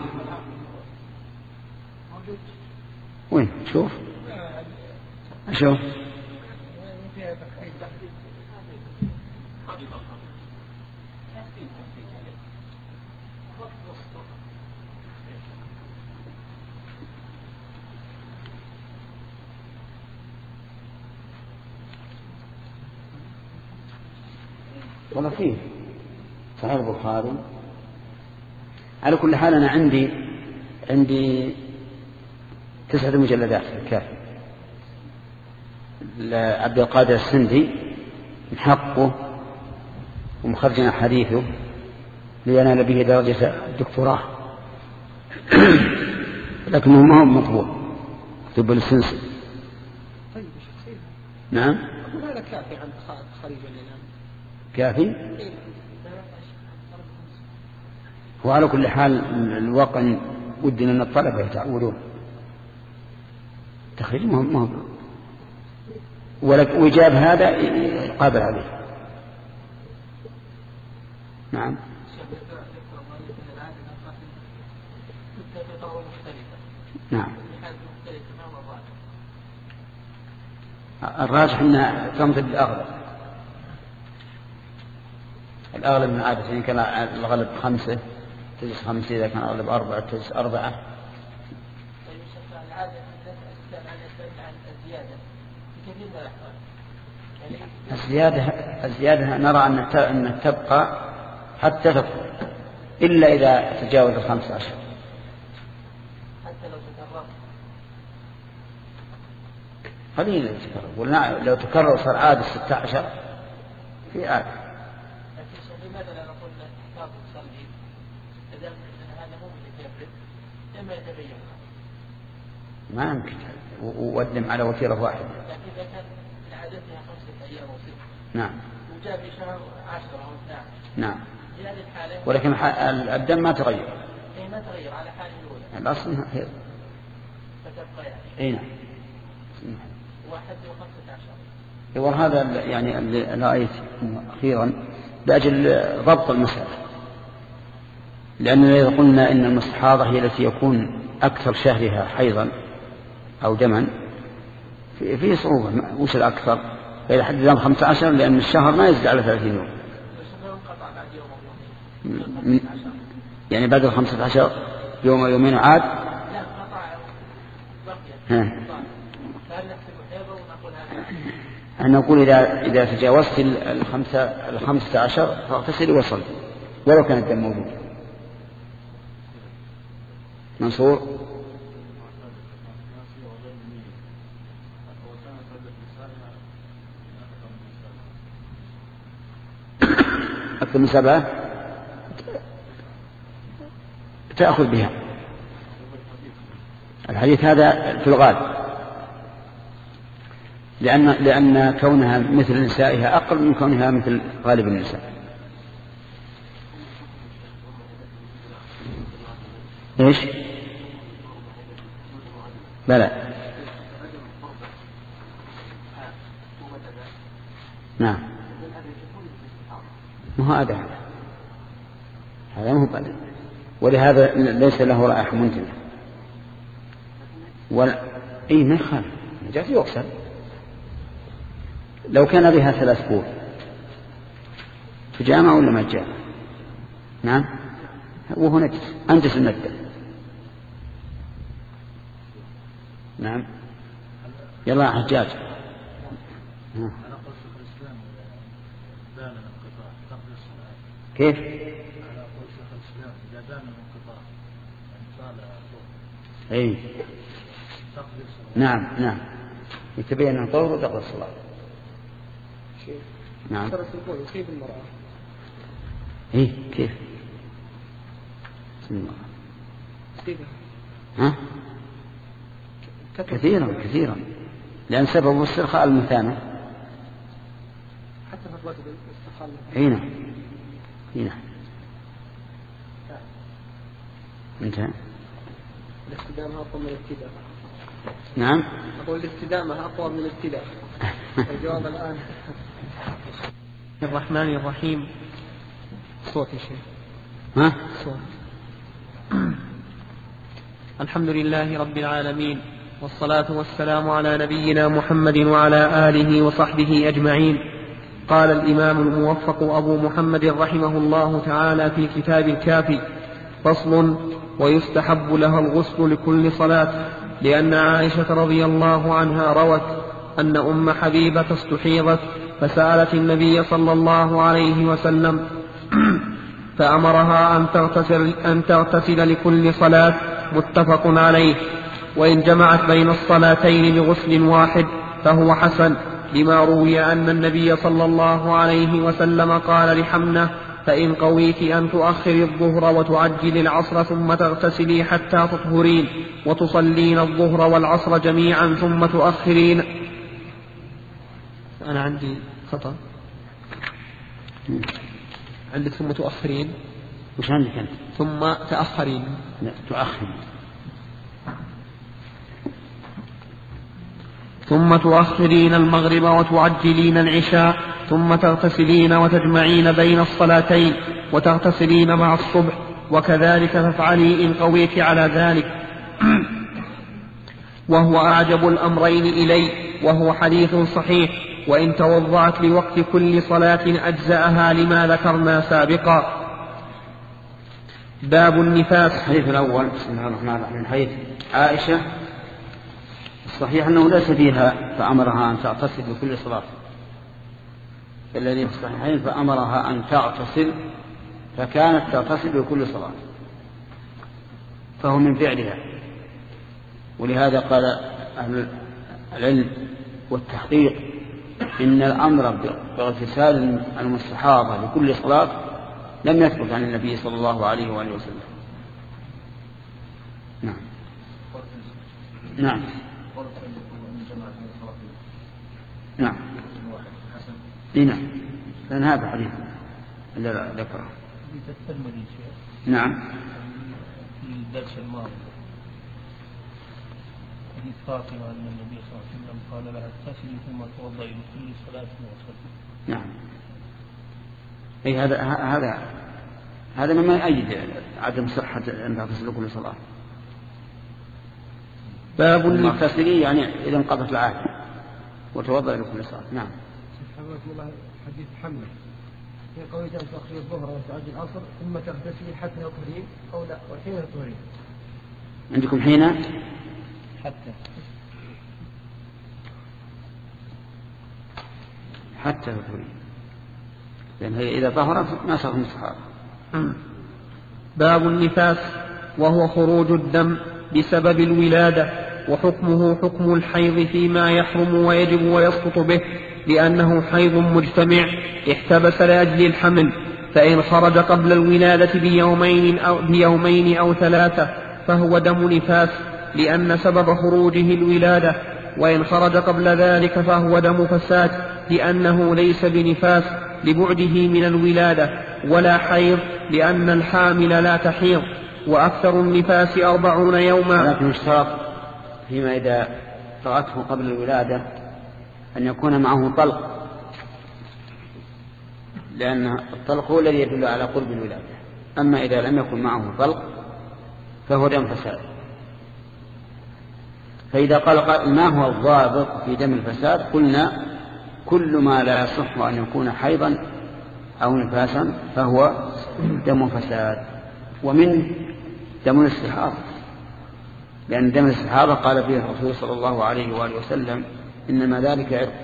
وين شوف شوف والله فيه صحيح البخاري. على كل حال أنا عندي عندي تسعة مجلدات كافي لعبد القادر السندي محقه ومخرجنا حديثه لينال به درجة الدكتوراه لكنه ما هو مطبوع كتب السنسي. طيب نعم هذا كافي عن خريج الإمام كافي. وعلى كل حال الواقع ودنا أن الطلبة يتعودون تخريج مهم مهم وإجاب هذا قابل عليه. نعم نعم الراجح أنها تمضي بالأغلب الأغلب من عادة يعني كان الغالب خمسة تجلس خمسة إذا كان الغالب أربعة تجلس أربعة. الزيادة الزيادة نرى أن تبقى حتى تكون إلا إذا تجاوز الخمسة عشر. حتى لو تكرر قليلا يتكرر ولا لو تكرر صار عاد الستة عشر في عاد. لكن لماذا لا نقول احتاط صلبي إذا هذا مو متكرر لما يتبين ما يمكن وودم على وتيرة واحدة. لكن إذا كان من عادتها خمسة أيام وست نعم وجاء في شهر عشرة أو اثناعش نعم في هذه الحالة ولكن الدم ما تغير. إيه ما تغير على حاله الأولى الأصل هي فتبقى يعني أي نعم واحد وخمسة عشر. وهذا يعني اللي رأيت أخيرا لأجل ضبط المسألة لأننا إذا قلنا إن المستحاضة هي التي يكون أكثر شهرها حيضا أو دما في صعوبة وش الأكثر إلى حد الآن خمسة عشر لأن الشهر ما يزيد على ثلاثين يوم يعني بعد الخمسة عشر يوم ويومين عاد. لا قطع ها فهل نحسب حيضا ونقول هذا أنا نقول إذا إذا تجاوزت الخمسة الخمسة عشر فاغتسل وصل ولو كان الدم موجود. منصور أكثر من سبعة تأخذ بها. الحديث هذا في الغالب لأن لأن كونها مثل نسائها أقل من كونها مثل غالب النساء. إيش؟ بلى نعم ما هو أداء هذا ما هو بدل ولهذا ليس له رائحة منتنة ولا إيه ما يخالف جاء يغسل لو كان بها ثلاث قول في جامع ولا ما جاء. نعم وهو نجس أنجس المادة. نعم يلا حجاج. كيف؟ أي نعم نعم يتبين أنه طهر وتقضي الصلاة. نعم كيف المرأة؟ إيه كيف؟ بسم الله. ها؟ كثيرا كثيرا لأن سبب الاسترخاء المثانة حتى فترة الاسترخاء. هنا هنا انتهى. الاستدامة أقوى من الابتداء. نعم أقول الاستدامة أقوى من الابتداء. الجواب الآن. الرحمن الرحيم. صوت يا شيخ. ها؟ صوت. الحمد لله رب العالمين، والصلاة والسلام على نبينا محمد وعلى آله وصحبه أجمعين. قال الإمام الموفق أبو محمد رحمه الله تعالى في كتاب الكافي: فصل: ويستحب لها الغسل لكل صلاة، لأن عائشة رضي الله عنها روت أن أم حبيبة استحيضت فسألت النبي صلى الله عليه وسلم فأمرها أن تغتسل, أن تغتسل لكل صلاة، متفق عليه. وإن جمعت بين الصلاتين بغسل واحد فهو حسن، لما روي أن النبي صلى الله عليه وسلم قال لحمنة: فإن قويت أن تؤخر الظهر وتعجل العصر ثم تغتسلي حتى تطهرين، وتصلين الظهر والعصر جميعا ثم تؤخرين. أنا عندي خطأ، عندك ثم تؤخرين. وش عندك أنت؟ ثم تأخرين. لا، تؤخر. ثم تؤخرين المغرب وتعجلين العشاء، ثم تغتسلين وتجمعين بين الصلاتين، وتغتسلين مع الصبح، وكذلك تفعلي إن قويت على ذلك. وهو أعجب الأمرين إلي، وهو حديث صحيح. وإن توضعت لوقت كل صلاة أجزأها، لما ذكرنا سابقا. باب النفاس. الحديث الأول: بسم الله الرحمن الرحيم. حديث عائشة الصحيح أنه ليس فيها فأمرها أن تغتسل بكل صلاة، الذي في الصحيحين فأمرها أن تغتسل، فكانت تغتسل بكل صلاة، فهو من فعلها. ولهذا قال أهل العلم والتحقيق إن الأمر باغتسال المستحاضة لكل صلاة لم يثبت عن النبي صلى الله عليه وآله وسلم. نعم نعم نعم نعم لأن هذا حديث اللي ذكره. نعم في الدرس الماضي حديث فاطمة أن النبي صلى الله عليه وسلم قال لها: اغتسلي ثم توضئي لكل صلاة وصلي. نعم. أي هذا هذا هذا مما يؤيد عدم صحة أن تغتسل لكل صلاة. باب المغتسلي يعني إذا انقضت العادة وتوضأ لكل صلاة. نعم. الله حديث حمد في قوله: أن تؤخري الظهر وتعجل العصر ثم تغتسلي حتى تطهرين، أو لا وحين تطهرين. عندكم حين؟ حتى حتى تطهرين، لأن هي إذا طهرت ما صار مستحاضة. باب النفاس، وهو خروج الدم بسبب الولادة، وحكمه حكم الحيض فيما يحرم ويجب ويسقط به، لأنه حيض مجتمع احتبس لأجل الحمل، فإن خرج قبل الولادة بيومين أو, بيومين أو ثلاثة فهو دم نفاس، لأن سبب خروجه الولادة، وإن خرج قبل ذلك فهو دم فساد، لأنه ليس بنفاس لبعده من الولادة، ولا حيض لأن الحامل لا تحيض. وأكثر النفاس أربعون يوما. لكن اشترط فيما إذا طرأته قبل الولادة أن يكون معه طلق، لأن الطلق هو الذي يدل على قرب الولادة. أما إذا لم يكن معه طلق فهو دم فساد. فإذا قال قائل: ما هو الضابط في دم الفساد؟ قلنا: كل ما لا يصح أن يكون حيضا أو نفاسا فهو دم فساد، ومن دم الاستحاضة، لأن دم الاستحاضة قال فيه الرسول صلى الله عليه وآله وسلم: إنما ذلك عرق.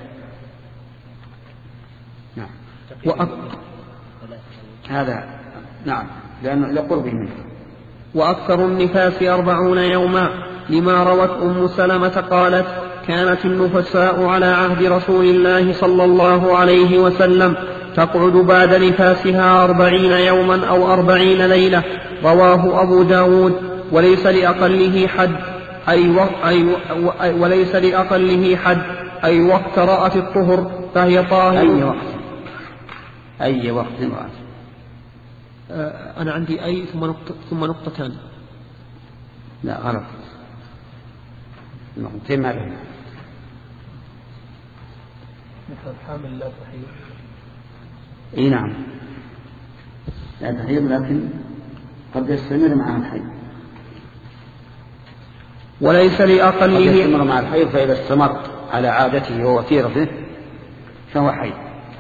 نعم. وأك... هذا نعم، لأنه لقربه منه. وأكثر النفاس أربعون يوما، لما روت أم سلمة قالت: كانت النفساء على عهد رسول الله صلى الله عليه وسلم تقعد بعد نفاسها أربعين يوما أو أربعين ليلة. رواه أبو داود. وليس لأقله حد، أي وقت أي وليس لأقله حد أي وقت رأت الطهر فهي طاهر. أي وقت أي وقت رأت. أنا عندي أي ثم نقطة ثم نقطتان. لا غلط، نقطتين ما بينهم. مثل الحامل لا تحيض. اي نعم لا تحيض، لكن قد يستمر معها الحيض. وليس لأقله يستمر مع الحيض، فإذا استمر على عادته ووتيرته فهو حيض.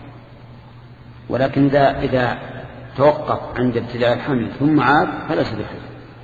ولكن إذا, إذا توقف عند ابتداء الحمل ثم عاد فليس بحيض.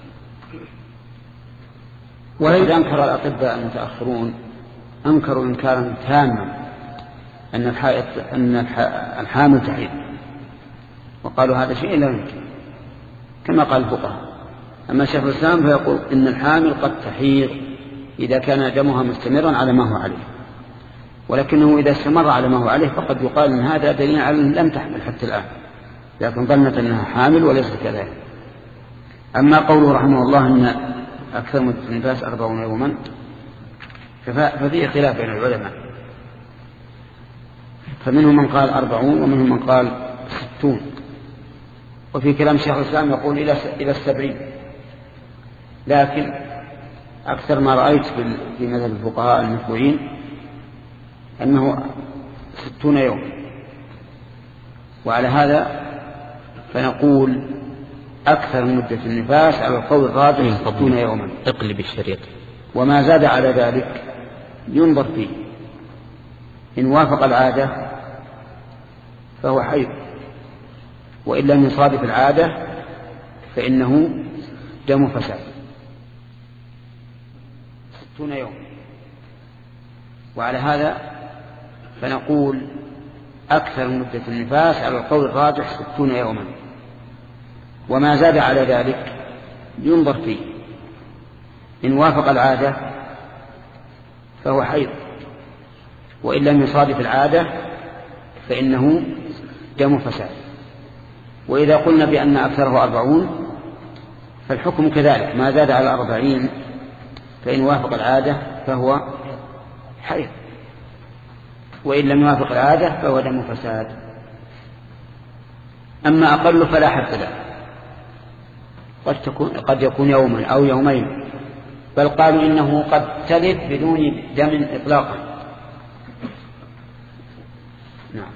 وقد أنكر الأطباء المتأخرون أنكروا إنكارا تاما أن الحائض أن الحامل تحيض، وقالوا هذا شيء لا يمكن كما قال الفقهاء. أما شيخ الإسلام فيقول إن الحامل قد تحيض إذا كان دمها مستمرا على ما هو عليه، ولكنه إذا استمر على ما هو عليه فقد يقال أن هذا دليل على أن لم تحمل حتى الآن، لكن ظنت أنها حامل وليس كذلك. أما قوله رحمه الله أن أكثر مدة النفاس أربعون يوما ففيه خلاف بين العلماء، فمنهم من قال أربعون ومنهم من قال ستون، وفي كلام شيخ الإسلام يقول إلى السبعين، لكن أكثر ما رأيت في مذهب الفقهاء المتبوعين أنه ستون يوم. وعلى هذا فنقول أكثر مدة النفاس على القول الراجح ستون يوما. اقلب الشريط. وما زاد على ذلك ينظر فيه، إن وافق العادة فهو حيض، وإن لم يصادف العادة فإنه دم فساد. ستون يوم. وعلى هذا فنقول أكثر مدة النفاس على القول الراجح ستون يوما، وما زاد على ذلك ينظر فيه، إن وافق العادة فهو حيض، وإن لم يصادف العادة فإنه دم فساد. وإذا قلنا بأن أكثره أربعون فالحكم كذلك، ما زاد على أربعين فإن وافق العادة فهو حيض، وإن لم يوافق العادة فهو دم فساد. أما أقل فلا حد له، قد, تكون قد يكون يوما أو يومين، بل قالوا إنه قد تلف بدون دم إطلاقا. نعم.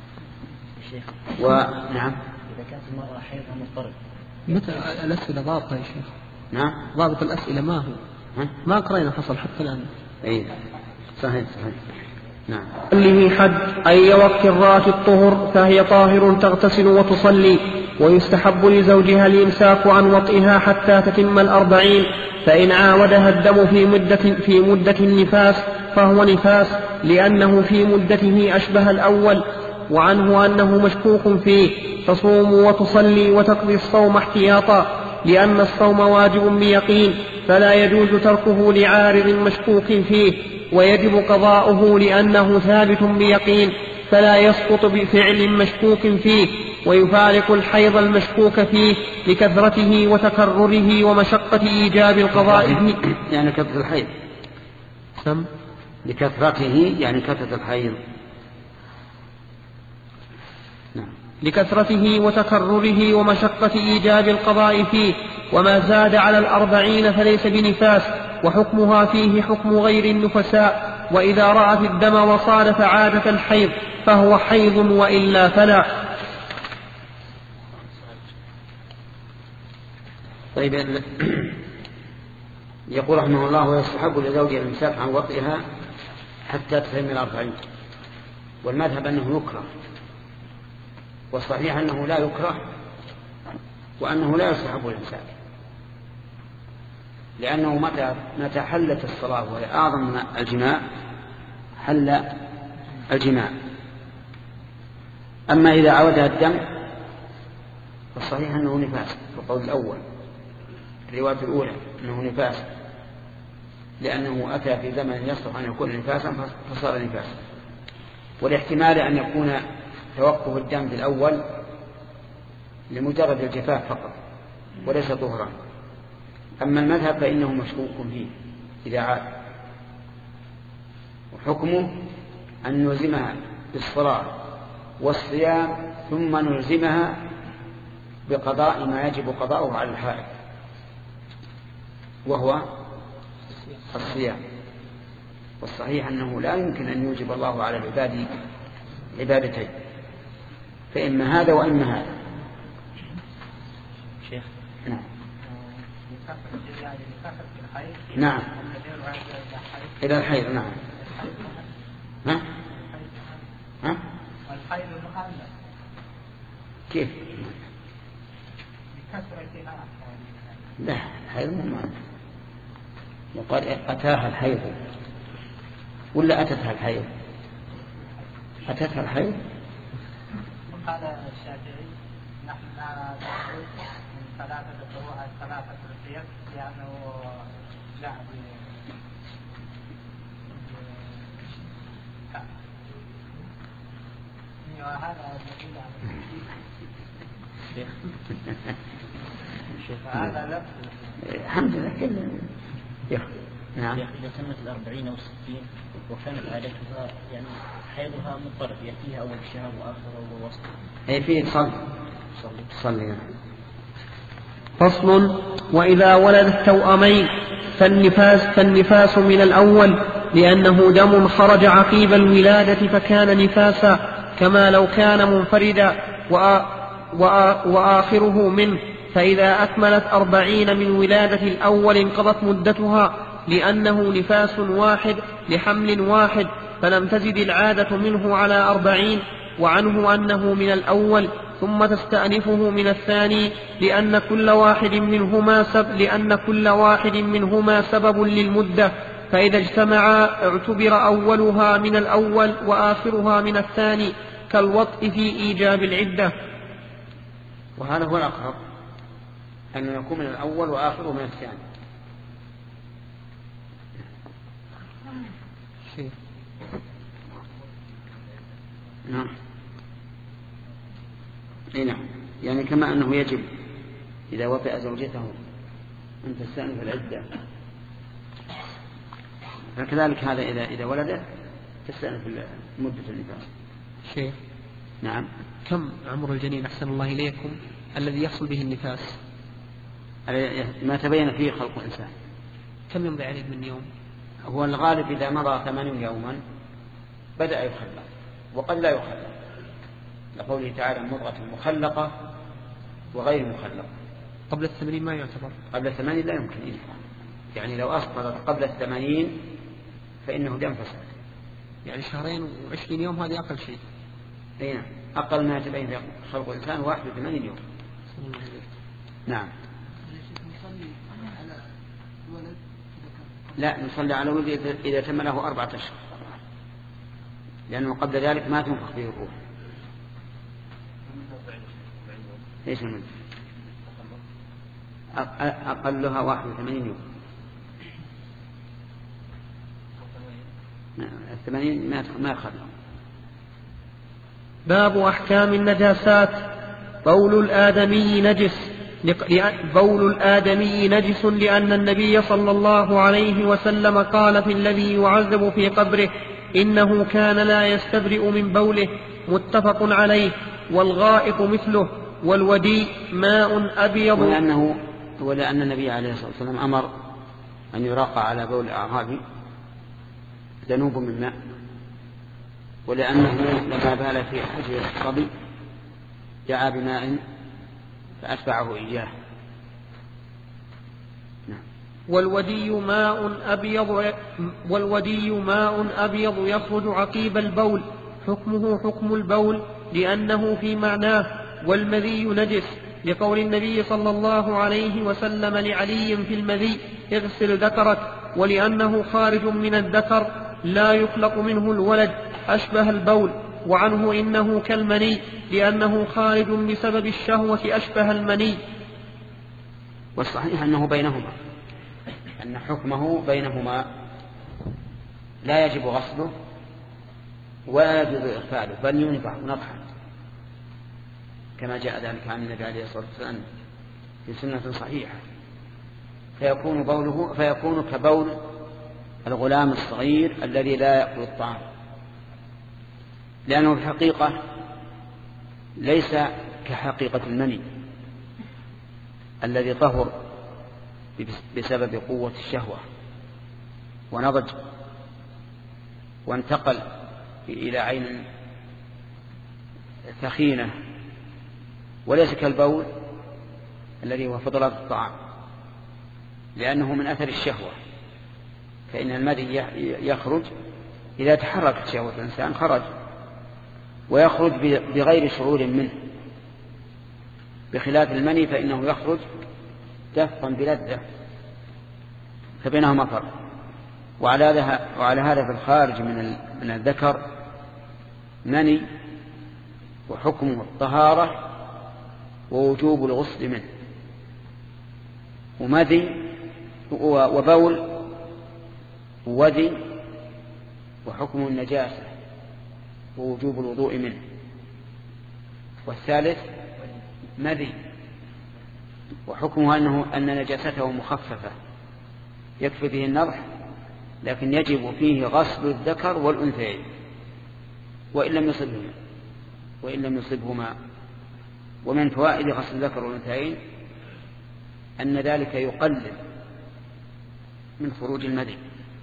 ونعم. إذا كانت المرأة حيضها مضطرب متى الأسئلة ضابطة يا شيخ؟ نعم. ضابط الأسئلة ما هو؟ ها؟ ما قرأنا حصل حتى الآن. أي صحيح صحيح. نعم. له حد أي وقت رات الطهر فهي طاهر تغتسل وتصلي، ويستحب لزوجها الإمساك عن وطئها حتى تتم الأربعين، فإن عاودها الدم في مدة, في مدة النفاس فهو نفاس، لأنه في مدته أشبه الأول، وعنه أنه مشكوك فيه، تصوم وتصلي وتقضي الصوم احتياطا، لأن الصوم واجب بيقين فلا يجوز تركه لعارض مشكوك فيه، ويجب قضاؤه لأنه ثابت بيقين فلا يسقط بفعل مشكوك فيه، ويفارق الحيض المشكوك فيه لكثرته وتكرره ومشقة إيجاب القضاء. يعني كثرة الحيض سم لكثرته يعني كثرة الحيض. نعم. لكثرته وتكرره ومشقة إيجاب القضاء فيه، وما زاد على الأربعين فليس بنفاس، وحكمها فيه حكم غير النفساء، وإذا رأت الدم وصادف عادة الحيض فهو حيض وإلا فلا. طيب، يقول رحمه الله: ويستحب لزوجها الإمساك عن وطئها حتى تتم الأربعين. والمذهب أنه يكره، والصحيح أنه لا يكره، وأنه لا يستحب الإمساك، لأنه متى متى حلت الصلاة وهي أعظم من الجماع حل الجماع. أما إذا عودها الدم فالصحيح أنه نفاس في القول الأول، الرواية الأولى أنه نفاس، لأنه أتى في زمن يصلح أن يكون نفاسا فصار نفاسا، والاحتمال أن يكون توقف الدم في الأول لمجرد الجفاف فقط وليس طهرا. أما المذهب فإنه مشكوك فيه إذا عاد، وحكمه أن نلزمها بالصلاة والصيام ثم نلزمها بقضاء ما يجب قضاؤه على الحائض، وهو الصيام. والصحيح أنه لا يمكن أن يوجب الله على العباد عبادتين، فإما هذا وإما هذا. شيخ، نعم. نعم إلى الحيض. نعم. ها؟ ها؟ والحيض المؤنث كيف؟ لا الحيض مو مؤنث. وقد أتاها الحيض ولا أتتها الحيض؟ أتتها الحيض. قال الشافعي نحن لا نخرج من ثلاثة الضوء ثلاثة الحيض لأنه جاء وهذا هذا لفظ الحمد لله كله يخ. نعم. إذا تمت الأربعين أو الستين وكانت عادتها يعني حيضها مضطرب يأتيها أول الشهر وآخر أو وسط. أي فيه تصلي تصلي. فصل. وإذا ولد التوأمين فالنفاس, فالنفاس من الأول لأنه دم خرج عقيب الولادة فكان نفاسا كما لو كان منفردا وآخره منه. فإذا أكملت أربعين من ولادة الأول انقضت مدتها لأنه نفاس واحد لحمل واحد فلم تزد العادة منه على أربعين. وعنه أنه من الأول ثم تستأنفه من الثاني لأن كل واحد منهما سبب, لأن كل واحد منهما سبب للمدة. فإذا اجتمعا اعتبر أولها من الأول وآخرها من الثاني كالوطء في إيجاب العدة. وهذا هو الأقرب أن يكون من الأول وآخره من الثاني. نعم. اي نعم. يعني كما أنه يجب إذا وطئ زوجته أن تستأنف العدة فكذلك هذا إذا إذا ولد تستأنف مدة النفاس. شيخ. نعم. كم عمر الجنين أحسن الله إليكم الذي يحصل به النفاس؟ ما تبين فيه خلق الإنسان. كم يمضي عليه من يوم؟ هو الغالب إذا مضى ثمانين يوما بدأ يخلق وقد لا يخلق لقوله تعالى مضغة مخلقة وغير مخلقة. قبل الثمانين ما يعتبر؟ قبل الثمانين لا يمكن ينفع. يعني لو أسقطت قبل الثمانين فإنه دم فسد. يعني شهرين وعشرين يوم هذه أقل شيء. أي نعم. أقل ما يتبين في خلق الإنسان واحد وثمانين يوم. نعم. لا نصلي على ولد إذا تم له أربعة أشهر لأنه قبل ذلك ما تنفخ فيه الروح. ليش المدة؟ أقلها واحد وثمانين يوم. الثمانين ما يخلق. باب أحكام النجاسات. بول الآدمي نجس بول الآدمي نجس لأن النبي صلى الله عليه وسلم قال في الذي يعذب في قبره إنه كان لا يستبرئ من بوله. متفق عليه. والغائط مثله. والودي ماء أبيض. ولأنه ولأن النبي عليه الصلاة والسلام أمر أن يراق على بول الأعرابي ذنوب من ماء ولأنه لما بال في حجر الصبي دعا بماء فأتبعه إياه. والودي ماء أبيض والودي ماء أبيض يخرج عقيب البول حكمه حكم البول لأنه في معناه. والمذي نجس لقول النبي صلى الله عليه وسلم لعلي في المذي اغسل ذكرك ولأنه خارج من الذكر لا يخلق منه الولد أشبه البول. وعنه إنه كالمني لأنه خارج بسبب الشهوة أشبه المني. والصحيح أنه بينهما أن حكمه بينهما لا يجب غسله ولا يجب إغفاله بل ينفع نضحا كما جاء ذلك عن النبي عليه الصلاة والسلام في سنة صحيحة. فيكون بوله فيكون كبول الغلام الصغير الذي لا يأكل الطعام لأنه في الحقيقة ليس كحقيقة المني الذي طهر بسبب قوة الشهوة ونضج وانتقل إلى عين ثخينة وليس كالبول الذي هو فضلات الطعام لأنه من أثر الشهوة، فإن المذي يخرج إذا تحركت شهوة الإنسان خرج، ويخرج بغير شعور منه، بخلاف المني فإنه يخرج دفقا بلذة، فبينهما فرق. وعلى هذا في الخارج من الذكر مني وحكمه الطهارة ووجوب الغسل منه، ومذي وبول وودي وحكمه النجاسة ووجوب الوضوء منه. والثالث مذي وحكمه أنه أن نجاسته مخففة يكفي به النضح، لكن يجب فيه غسل الذكر والأنثيين وإن لم يصبهما وإن لم يصبهما ومن فوائد غسل الذكر والأنثيين أن ذلك يقلل من خروج المذي.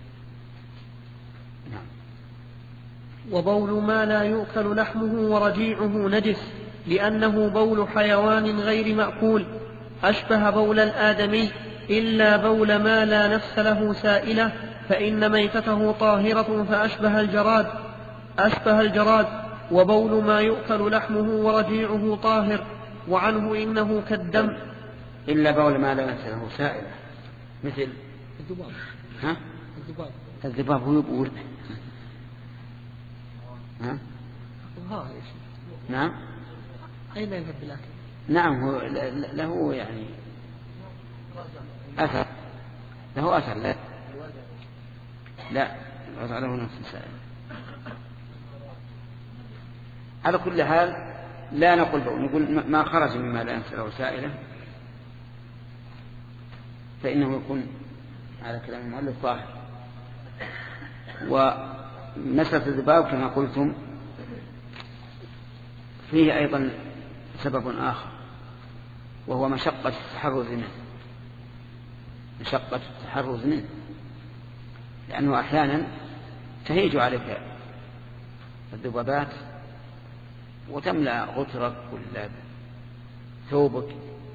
نعم. وبول ما لا يؤكل لحمه ورجيعه نجس، لأنه بول حيوان غير مأكول، أشبه بول الآدمي، إلا بول ما لا نفس له سائلة، فإن ميتته طاهرة فأشبه الجراد أشبه الجراد وبول ما يؤكل لحمه ورجيعه طاهر. وعنه إنه كالدم. إلا بول ما لا نفس له سائلة، مثل الذباب. ها؟ الذباب. الذباب هو يقول ها؟ ها نعم. أين يذهب بالأكل؟ نعم، هو له يعني أثر، له أثر. لا لا الوضع له نفس السائل. على كل حال لا نقول بول، نقول ما خرج مما لا ينفس له سائلة فإنه يكون على كلام المؤلف طاهر. ومسألة الذباب كما قلتم فيه أيضا سبب آخر، وهو مشقة التحرز منه مشقة التحرز منه لأنه أحيانا تهيج عليك الذبابات وتملأ غترك ولا ثوبك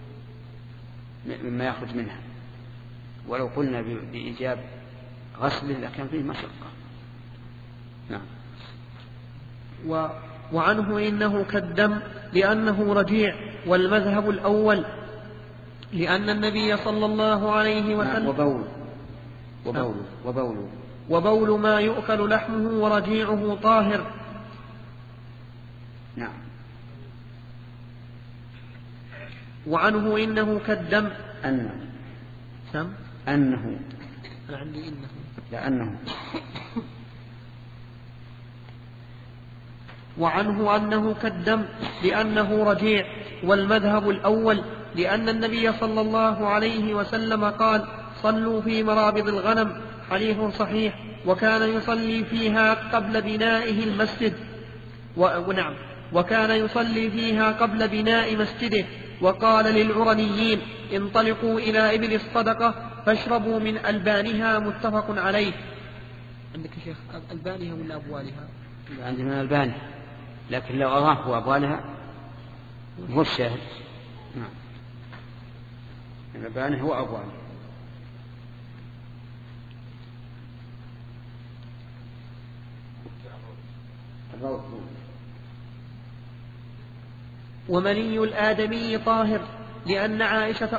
مما يخرج منها، ولو قلنا بإيجاب غسله لكان فيه مشقة. نعم. و وعنه إنه كالدم لأنه رجيع، والمذهب الأول لأن النبي صلى الله عليه وسلم وبول وبول وبول وبول ما يؤكل لحمه ورجيعه طاهر. نعم. وعنه إنه كالدم أنه سم أنه أنا عندي إنه لأنه وعنه أنه كالدم لأنه رجيع، والمذهب الأول لأن النبي صلى الله عليه وسلم قال: صلوا في مرابض الغنم، حديث صحيح، وكان يصلي فيها قبل بنائه المسجد ونعم وكان يصلي فيها قبل بناء مسجده. وقال للعرنيين: انطلقوا إلى إبل الصدقة فاشربوا من ألبانها، متفق عليه. عندك يا شيخ ألبانها ولا أبوالها؟ عندي من ألبانها، لكن لو أضافوا أبوالها هو الشاهد. نعم. ألبانها هو أبوالها. ومني الآدمي طاهر لأن عائشة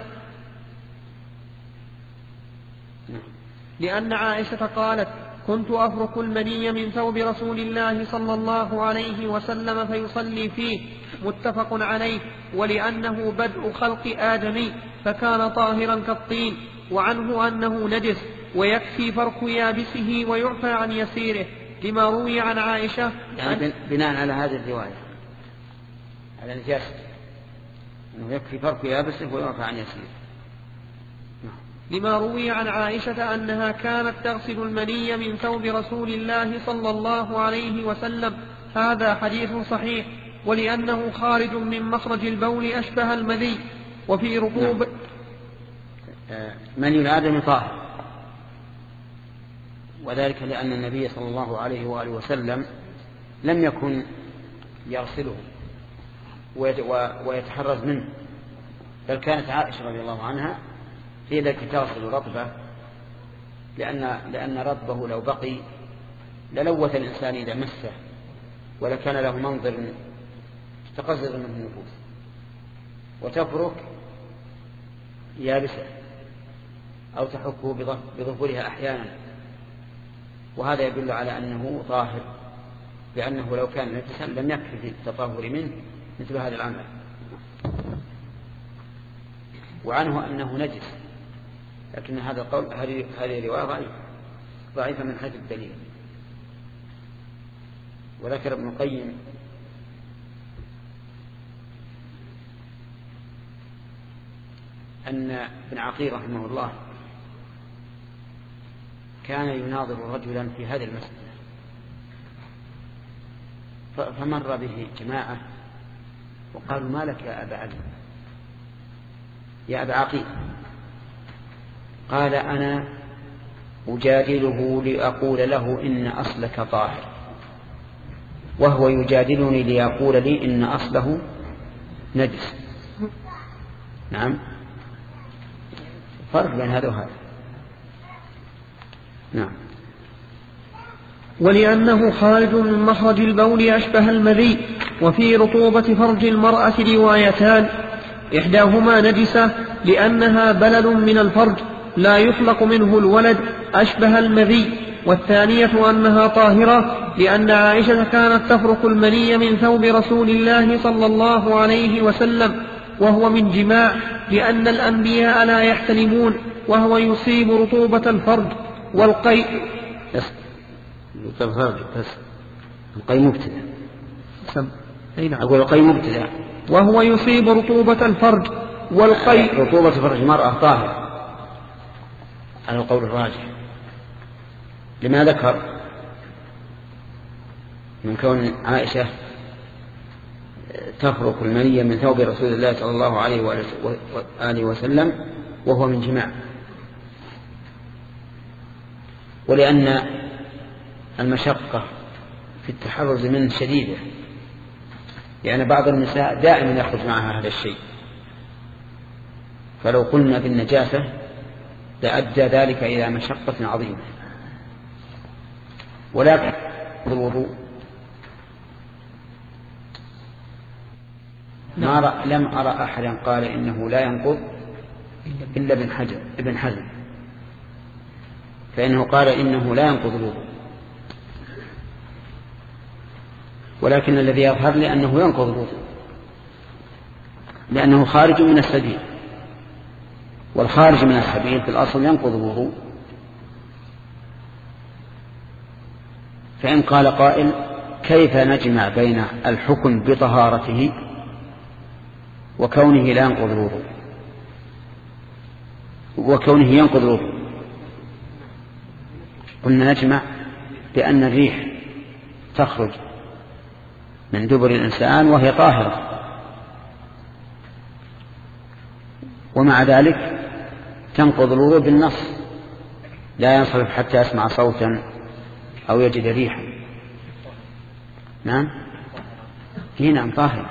لأن عائشة قالت: كنت أفرك المني من ثوب رسول الله صلى الله عليه وسلم فيصلي فيه، متفق عليه. ولأنه بدء خلق آدمي فكان طاهرا كالطين. وعنه أنه نجس ويكفي فرك يابسه ويعفى عن يسيره، لما روي عن عائشة يعني بناء على هذه الرواية على نجاسة أنه يكفي فرك يابسه ويعفى عن يسيره، لما روي عن عائشة أنها كانت تغسل المني من ثوب رسول الله صلى الله عليه وسلم. هذا حديث صحيح. ولأنه خارج من مخرج البول أشبه المذي. وفي ركوب مني الآدم طاهر، وذلك لأن النبي صلى الله عليه وآله وسلم لم يكن يغسله ويتحرز منه، بل كانت عائشة رضي الله عنها في التي تصل رطبة، لأن, لأن رطبه لو بقي للوث الإنسان إذا مسه، ولكان له منظر تقزز منه النفوس، وتفرك يابسة أو تحكه بظهورها أحيانا، وهذا يدل على أنه طاهر، لأنه لو كان نجسا لم يكفي في التطهر منه مثل هذا العمل. وعنه أنه نجس، لكن هذا القول هذه رواية ضعيفة ضعيفة من حيث الدليل. وذكر ابن القيم أن ابن عقيل رحمه الله كان يناظر رجلا في هذه المسألة، فمر به جماعة وقالوا: ما لك يا أبا علي، يا أبا عقيل؟ قال: أنا أجادله لأقول له إن أصلك طاهر، وهو يجادلني ليقول لي إن أصله نجس. نعم، فرق بين هذا وهذا. نعم. ولأنه خارج من مخرج البول أشبه المذي. وفي رطوبة فرج المرأة روايتان: إحداهما نجسة لأنها بلل من الفرج لا يخلق منه الولد أشبه المذي، والثانية أنها طاهرة لأن عائشة كانت تفرق المني من ثوب رسول الله صلى الله عليه وسلم وهو من جماع، لأن الأنبياء لا يحتلمون، وهو يصيب رطوبة الفرج. والقيء القيء مبتدأ، أقول القيء مبتدأ، وهو يصيب رطوبة الفرج. والقيء رطوبة فرج المرأة طاهر على القول الراجح. لما ذكر من كون عائشة تفرق المنية من ثوب رسول الله صلى الله عليه وآله وسلم وهو من جماع، ولأن المشقة في التحرز منه شديدة، يعني بعض النساء دائما يخرج معها هذا الشيء، فلو قلنا بالنجاسة لأدى ذلك إلى مشقة عظيمة. ولكن الوضوء ما رأ لم أرى أحدا قال إنه لا ينقض إلا ابن حجر ابن حزم، فإنه قال إنه لا ينقض الوضوء، ولكن الذي يظهر لي أنه ينقض الوضوء لأنه خارج من السبيل، والخارج من السبيل في الأصل ينقض الوضوء. فإن قال قائل: كيف نجمع بين الحكم بطهارته وكونه لا ينقض الوضوء وكونه ينقض الوضوء؟ قلنا نجمع بأن الريح تخرج من دبر الإنسان وهي طاهرة، ومع ذلك تنقض الوضوء بالنص: لا ينصرف حتى يسمع صوتا أو يجد ريحا. نعم، هنا طاهرة.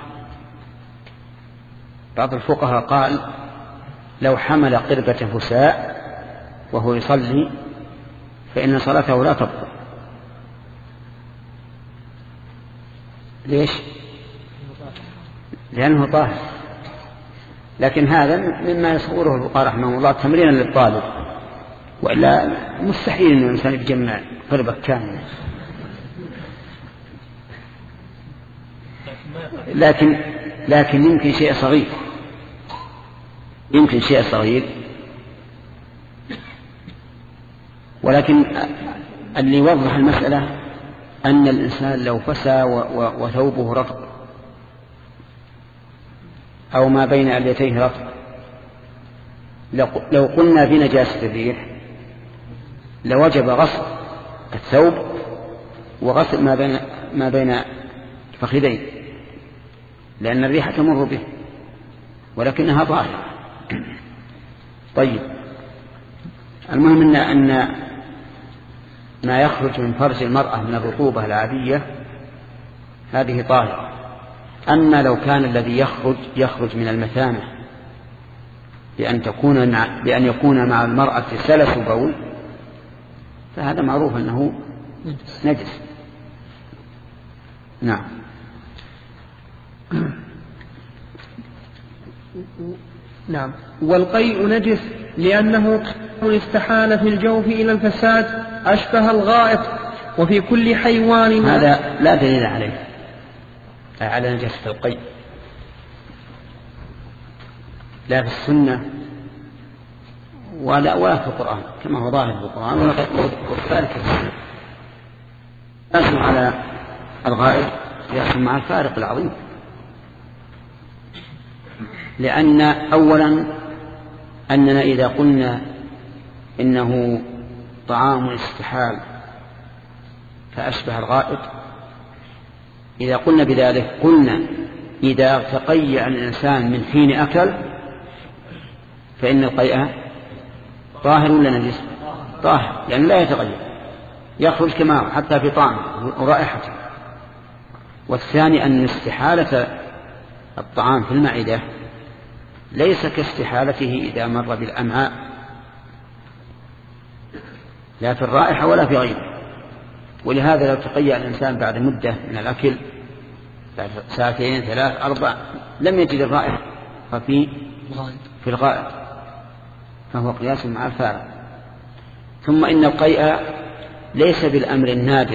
بعض الفقهاء قال: لو حمل قربة فساء وهو يصلي فإن صلاته لا تبطل. ليش؟ لأنه طاهر. لكن هذا مما يصوره الفقهاء رحمه الله تمرينا للطالب، وإلا مستحيل أن الإنسان يجمع قربة كاملة. لكن لكن يمكن شيء صغير، يمكن شيء صغير ولكن اللي يوضح المسألة أن الإنسان لو فسى وثوبه رطب أو ما بين أليتيه رطب، لو قلنا بنجاسة الريح لوجب غسل الثوب وغسل ما بين ما بين الفخذين، لأن الريح تمر به ولكنها طاهرة. طيب، المهم أن ما يخرج من فرج المرأة من الرطوبة العادية هذه طاهرة. أما لو كان الذي يخرج يخرج من المثانة بأن تكون بأن يكون مع المرأة سلس بول فهذا معروف أنه نجس. نعم. نعم. والقيء نجس لأنه استحال في الجوف إلى الفساد أشبه الغائط. وفي كل حيوان هذا لا دليل عليه على نجاسة القيء لا في السنة ولا ولا في القرآن كما هو ظاهر في القرآن وكذلك في السنة. يحكم على الغائط يحكم مع الفارق العظيم، لأن أولا أننا إذا قلنا إنه طعام استحال فأشبه الغائط، إذا قلنا بذلك قلنا إذا تقيأ الإنسان من حين أكل فإن القيء طاهر ولا نجس؟ طاهر، لأنه لا يتغير يخرج كما حتى في طعمه ورائحته. والثاني أن استحالة الطعام في المعدة ليس كاستحالته إذا مر بالأمعاء لا في الرائحة ولا في غيره. ولهذا لو تقيأ الإنسان بعد مدة من الأكل بعد ساعتين ثلاث أربع لم يجد الرائحة ففي في الغائط فهو قياس مع الفارق. ثم إن القيء ليس بالأمر النادر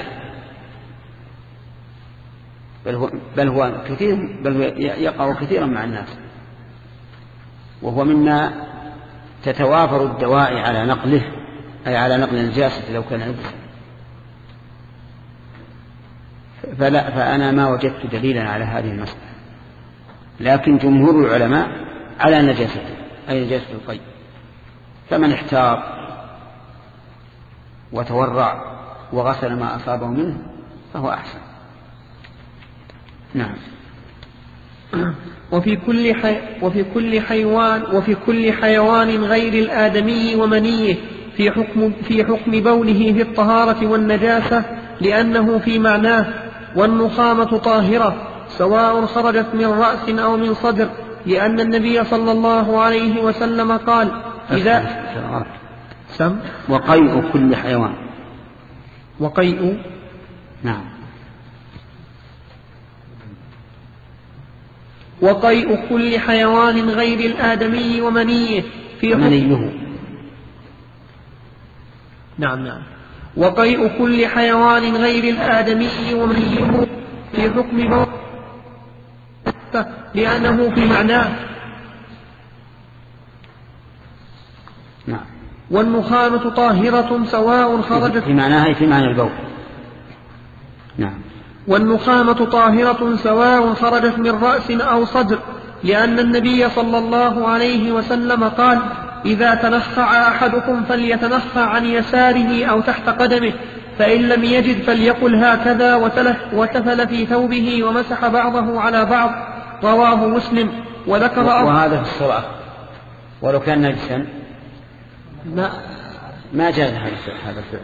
بل هو, بل هو كثير بل هو يقع كثيرا مع الناس، وهو مما تتوافر الدواعي على نقله أي على نقل النجاسة لو كان نجسا. فلا فأنا ما وجدت دليلا على هذه المسألة، لكن جمهور العلماء على نجاسته أي نجاسة القيء. فمن احتار وتورع وغسل ما أصابه منه فهو أحسن. نعم. وفي كل حي... وفي كل حيوان وفي كل حيوان غير الآدمي ومنيه في حكم في حكم بوله في الطهارة والنجاسة لأنه في معناه. والنخامة طاهرة سواء خرجت من رأس أو من صدر، لأن النبي صلى الله عليه وسلم قال إذا سم وقيء كل حيوان وقيء نعم وقيء كل حيوان غير الآدمي ومنيه في حكم منيه نعم نعم وقيء كل حيوان غير الآدمي ومنيه في حكم بول لأنه في معناه. نعم. والنخامة طاهرة سواء خرجت في معناها في معنى البول. نعم. والنخامة طاهرة سواء خرجت من رأس أو صدر، لأن النبي صلى الله عليه وسلم قال إذا تنخع أحدكم فليتنخع عن يساره أو تحت قدمه، فإن لم يجد فليقل هكذا وتفل في ثوبه ومسح بعضه على بعض. رواه مسلم. وذكر وهذا في الصلاة ولو كان نجسا ما, ما جاز هذا الفعل.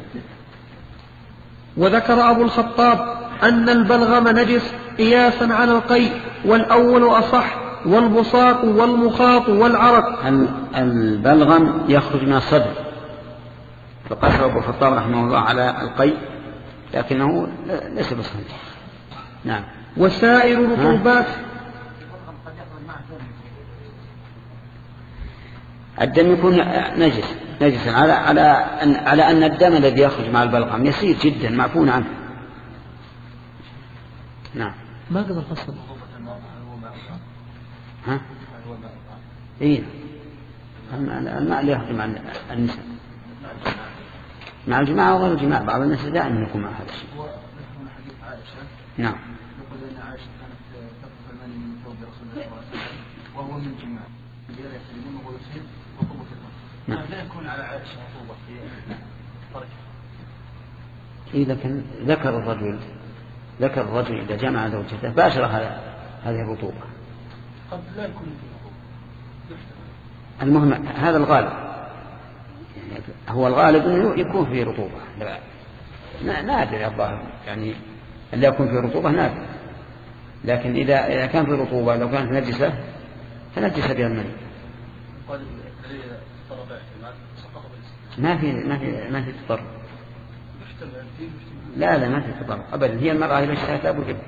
وذكر أبو الخطاب أن البلغم نجس قياسا على القيء، والأول أصح، والبصاق والمخاط والعرق. البلغم يخرج من الصدر فقال أبو الخطاب رحمه الله على القيء لكنه ليس بصحيح. نعم. وسائر الرطوبات الدم يكون نجس نجسا على على أن على أن الدم الذي يخرج مع البلغم يسير جدا معفون عنه. نعم. ما قدر فصل. ها؟ إيه. الماء اللي يخرج مع النساء مع الجماعة وغير الجماعة بعض الناس دائما يكون مع هذا الشيء. نعم. يقول أن عائشة كانت تطلب المال من ثوب رسول الله صلى الله عليه وسلم وهو من الجماعة لا يسلمون وهو يصيب رطوبة في الأرض. لا يكون على عائشة رطوبة في فرجها. إذا كان ذكر الرجل ذكر الرجل إذا جمع زوجته باشر هذا هذه الرطوبة. قد لا يكون في المهم هذا الغالب هو الغالب أنه يكون فيه رطوبة. نادر الظاهر يعني اللي يكون فيه رطوبة نادر، لكن إذا إذا كان فيه رطوبة لو كانت نجسة فنجس بها المني. ما في ما في ما في تضرر. لا لا ما في تضرر أبدا. هي المرأة إذا اشتهت أبو الإبن.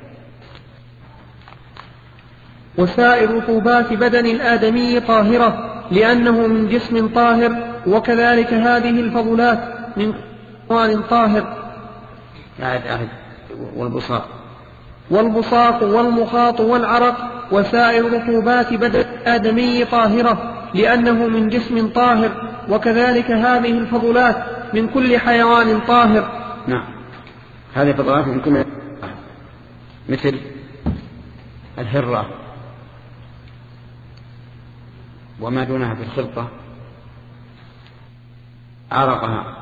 وسائر رطوبات بدن الآدمي طاهرة لأنه من جسم طاهر، وكذلك هذه الفضلات من حيوان طاهر. والبصاق والبصاق والمخاط والعرق وسائر رطوبات بدن الآدمي طاهرة لأنه من جسم طاهر، وكذلك هذه الفضلات من كل حيوان طاهر. نعم هذه الفضلات من كل، مثل الهرة وما دونها في الخلطة، عرقها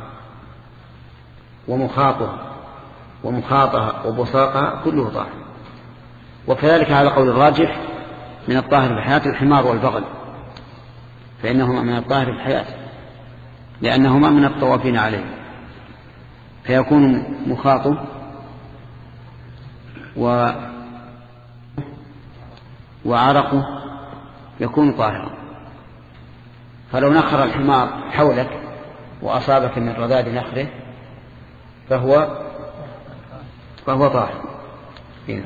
ومخاطها ومخاطها وبصاقها كله طاهر. وكذلك على قول الراجح من الطاهر في الحياة الحمار والبغل، فإنهما من الطاهر في الحياة لأنهما من الطوافين عليه، فيكون مخاطه و وعرقه يكون طاهرا. فلو نخر الحمار حولك وأصابك من رذاذ نخره فهو فهو طاهر. هنا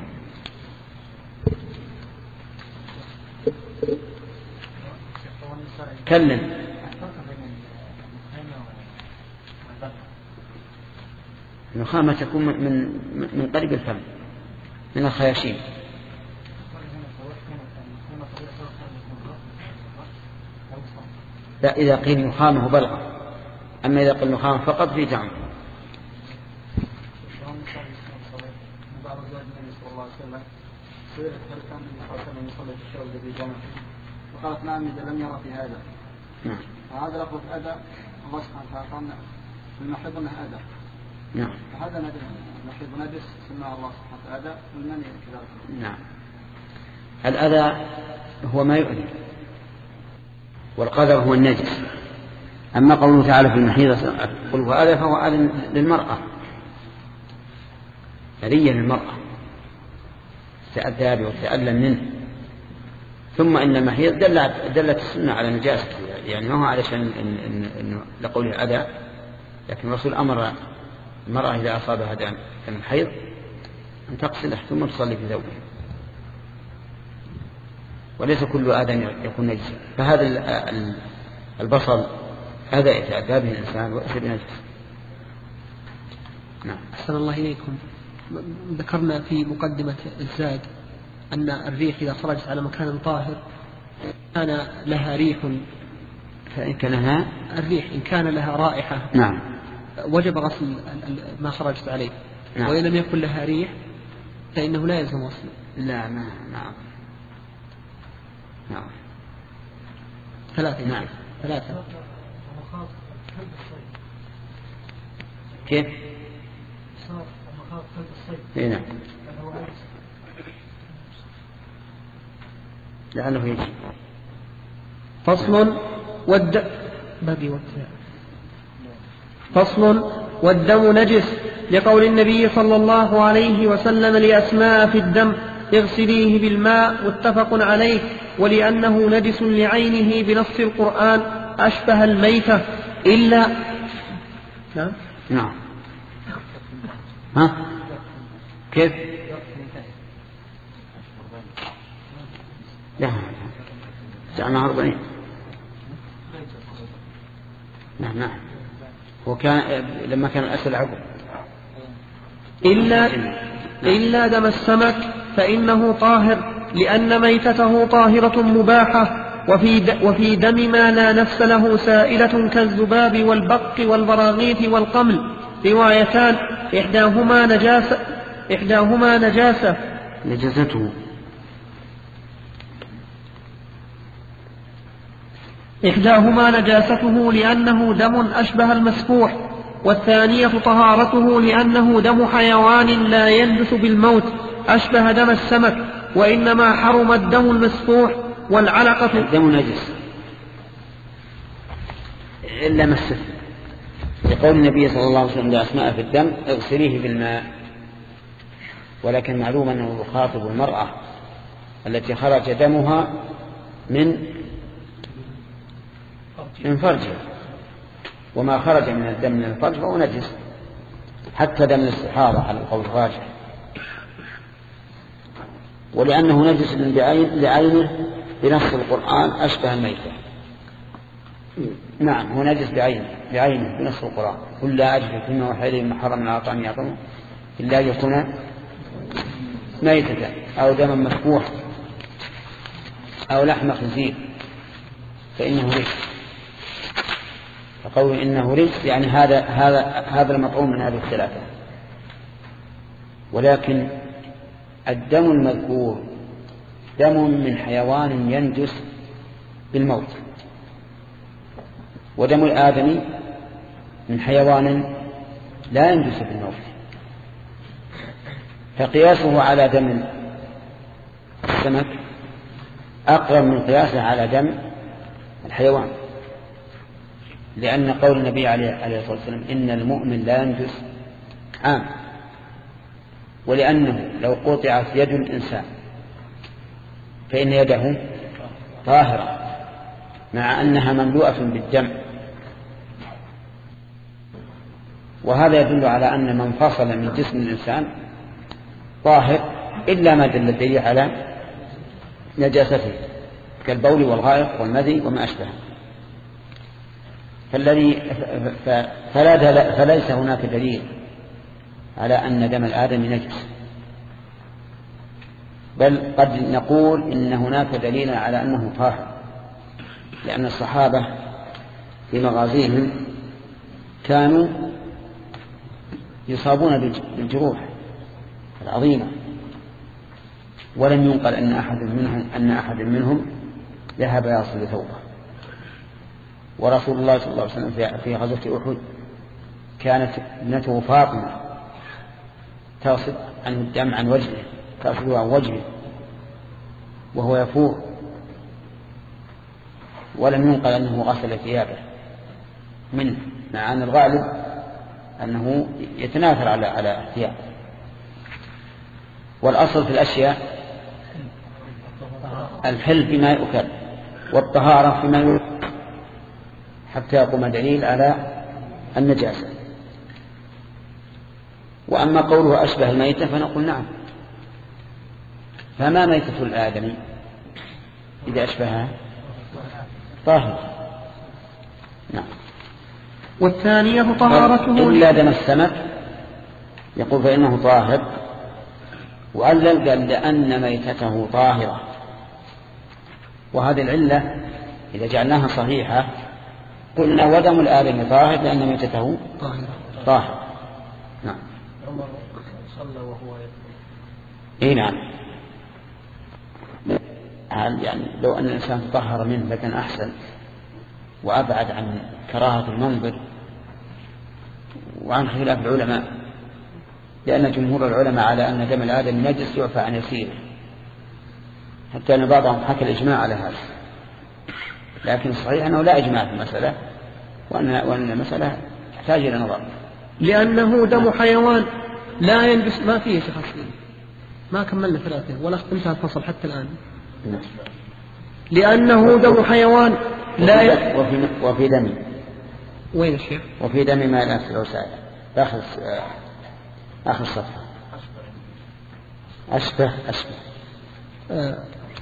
كلم. النخامة تكون من من قريب الفم من الخياشيم. لا إذا قيل نخامة بلغة، أما إذا قيل نخامة فقط في تعم. وقالت نعم إذا لم يرى في هذا. نعم. هذا لفظ أذى الله سبحانه وتعالى قال المحيض أنه أذى. نعم. فهذا المحيض نجس سماه الله سبحانه وتعالى والمني كذلك. نعم. الأذى هو ما يؤذي، والقذر هو النجس. أما قوله تعالى في المحيض قل هو أذى فهو أذى للمرأة، أذية للمرأة تأذى وتألم منه. ثم إن المحيض دلت, دلت السنة على نجاسة، يعني ما هو علشان إن إن إن لقوله أذى، لكن الرسول أمر المرأة إذا أصابها دم الحيض أن تغسله ثم تصلي في ثوبه، وليس كل آدم يكون نجسا. فهذا البصل هذا يتأذى به الإنسان ويصير نجس. نعم. أحسن الله إليكم. ذكرنا في مقدمة الزاد أن الريح إذا خرجت على مكان طاهر كان لها ريح، فإن كان لها الريح إن كان لها رائحة نعم وجب غسل ما خرجت عليه. نعم. وإن لم يكن لها ريح فإنه لا يلزم غسله. لا ما نعم نعم ثلاثة. نعم ثلاثة. كيف؟ هنا لعله يجي. فصل والد باقي والتاء. فصل والدم نجس لقول النبي صلى الله عليه وسلم لأسماء في الدم اغسليه بالماء متفق عليه، ولأنه نجس لعينه بنص القرآن أشبه الميتة إلا نعم نعم ها كيف؟ لا جعلنا أربعين. نعم نعم هو كان لما كان الأسل عقب. إلا إلا دم السمك فإنه طاهر لأن ميتته طاهرة مباحة. وفي وفي دم ما لا نفس له سائلة كالذباب والبق والبراغيث والقمل روايتان، إحداهما نجاسة إحداهما نجاسة نجاسته إحداهما نجاسته لأنه دم أشبه المسفوح، والثانية طهارته لأنه دم حيوان لا ينجس بالموت أشبه دم السمك، وإنما حرم الدم المسفوح والعلقة. الدم نجس إلا ما استثنى، لقول النبي صلى الله عليه وسلم لأسماء في الدم اغسليه بالماء. ولكن معلوم أنه يخاطب المرأة التي خرج دمها من من فرجها، وما خرج من الدم من الفرج فهو نجس، حتى دم الاستحاضة على القول الراجح. ولأنه نجس بعينه بنص القرآن أشبه الميتة. نعم هو نجس بعينه بعينه بنص القرآن، قل لا أجد فيما وحي إليه مما حرم على طعام يعطونه إلا يكون ميتة أو دما مسفوحا أو لحم خنزير فإنه رجس. فقول إنه رجس يعني هذا هذا هذا المطعوم من هذه الثلاثة. ولكن الدم المذكور دم من حيوان ينجس بالموت، ودم الآدمي من حيوان لا ينجس بالموت، فقياسه على دم السمك أقرب من قياسه على دم الحيوان، لأن قول النبي عليه الصلاة والسلام إن المؤمن لا ينجس عام، ولأنه لو قطعت يد الإنسان فإن يده طاهرة مع أنها مملوءة بالدم، وهذا يدل على أن من فصل من جسم الإنسان طاهر إلا ما دل الدليل على نجاسته كالبول والغائط والمذي وما أشبه. فالذي فليس هناك دليل على أن دم الآدم نجس، بل قد نقول إن هناك دليل على أنه طاهر، لأن الصحابة في مغازيهم كانوا يصابون بالجروح العظيمة، ولم ينقل أن أحد منهم أن أحد منهم ذهب يصل ثوبه. ورسول الله صلى الله عليه وسلم في غزوة أحد كانت ابنته فاطمة تصب عن الدم عن وجهه، تصب عن وجهه وهو يفور، ولم ينقل أنه غسل ثيابه منه، مع أن الغالب أنه يتناثر على على الثياب. والأصل في الأشياء الحل فيما يؤكل والطهارة فيما يؤكل حتى يقوم دليل على النجاسة. وأما قوله أشبه الميتة فنقول نعم، فما ميتة الآدمي إذا أشبهها طاهر. نعم. والثانية طهارته إلا دم السمك يقول فإنه طاهر، وعلل قال لأن ميتته طاهرة، وهذه العلة إذا جعلناها صحيحة قلنا ودم الآدم طاهر لأن ميتته طاهر. نعم. صلى وهو إيه نعم. يعني لو أن الإنسان تطهر منه لكن أحسن وأبعد عن كراهة المنظر وعن خلاف العلماء، لأن جمهور العلماء على أن دم الآدم نجس يعفى عن يسيره، حتى أن بعضهم حكى الإجماع على هذا، لكن الصحيح أنه لا إجماع في المسألة، وأن, وأن المسألة تحتاج إلى نظر، لأنه دم حيوان لا ينجس. ما فيه شيخ ما كملنا ثلاثة ولا انتهى الفصل حتى الآن. لأنه دم حيوان لا ي... وفي, وفي دم وين الشيخ؟ وفي دم ما ينسل وسائل آخر آخر صفحة أشبه أشبه آه.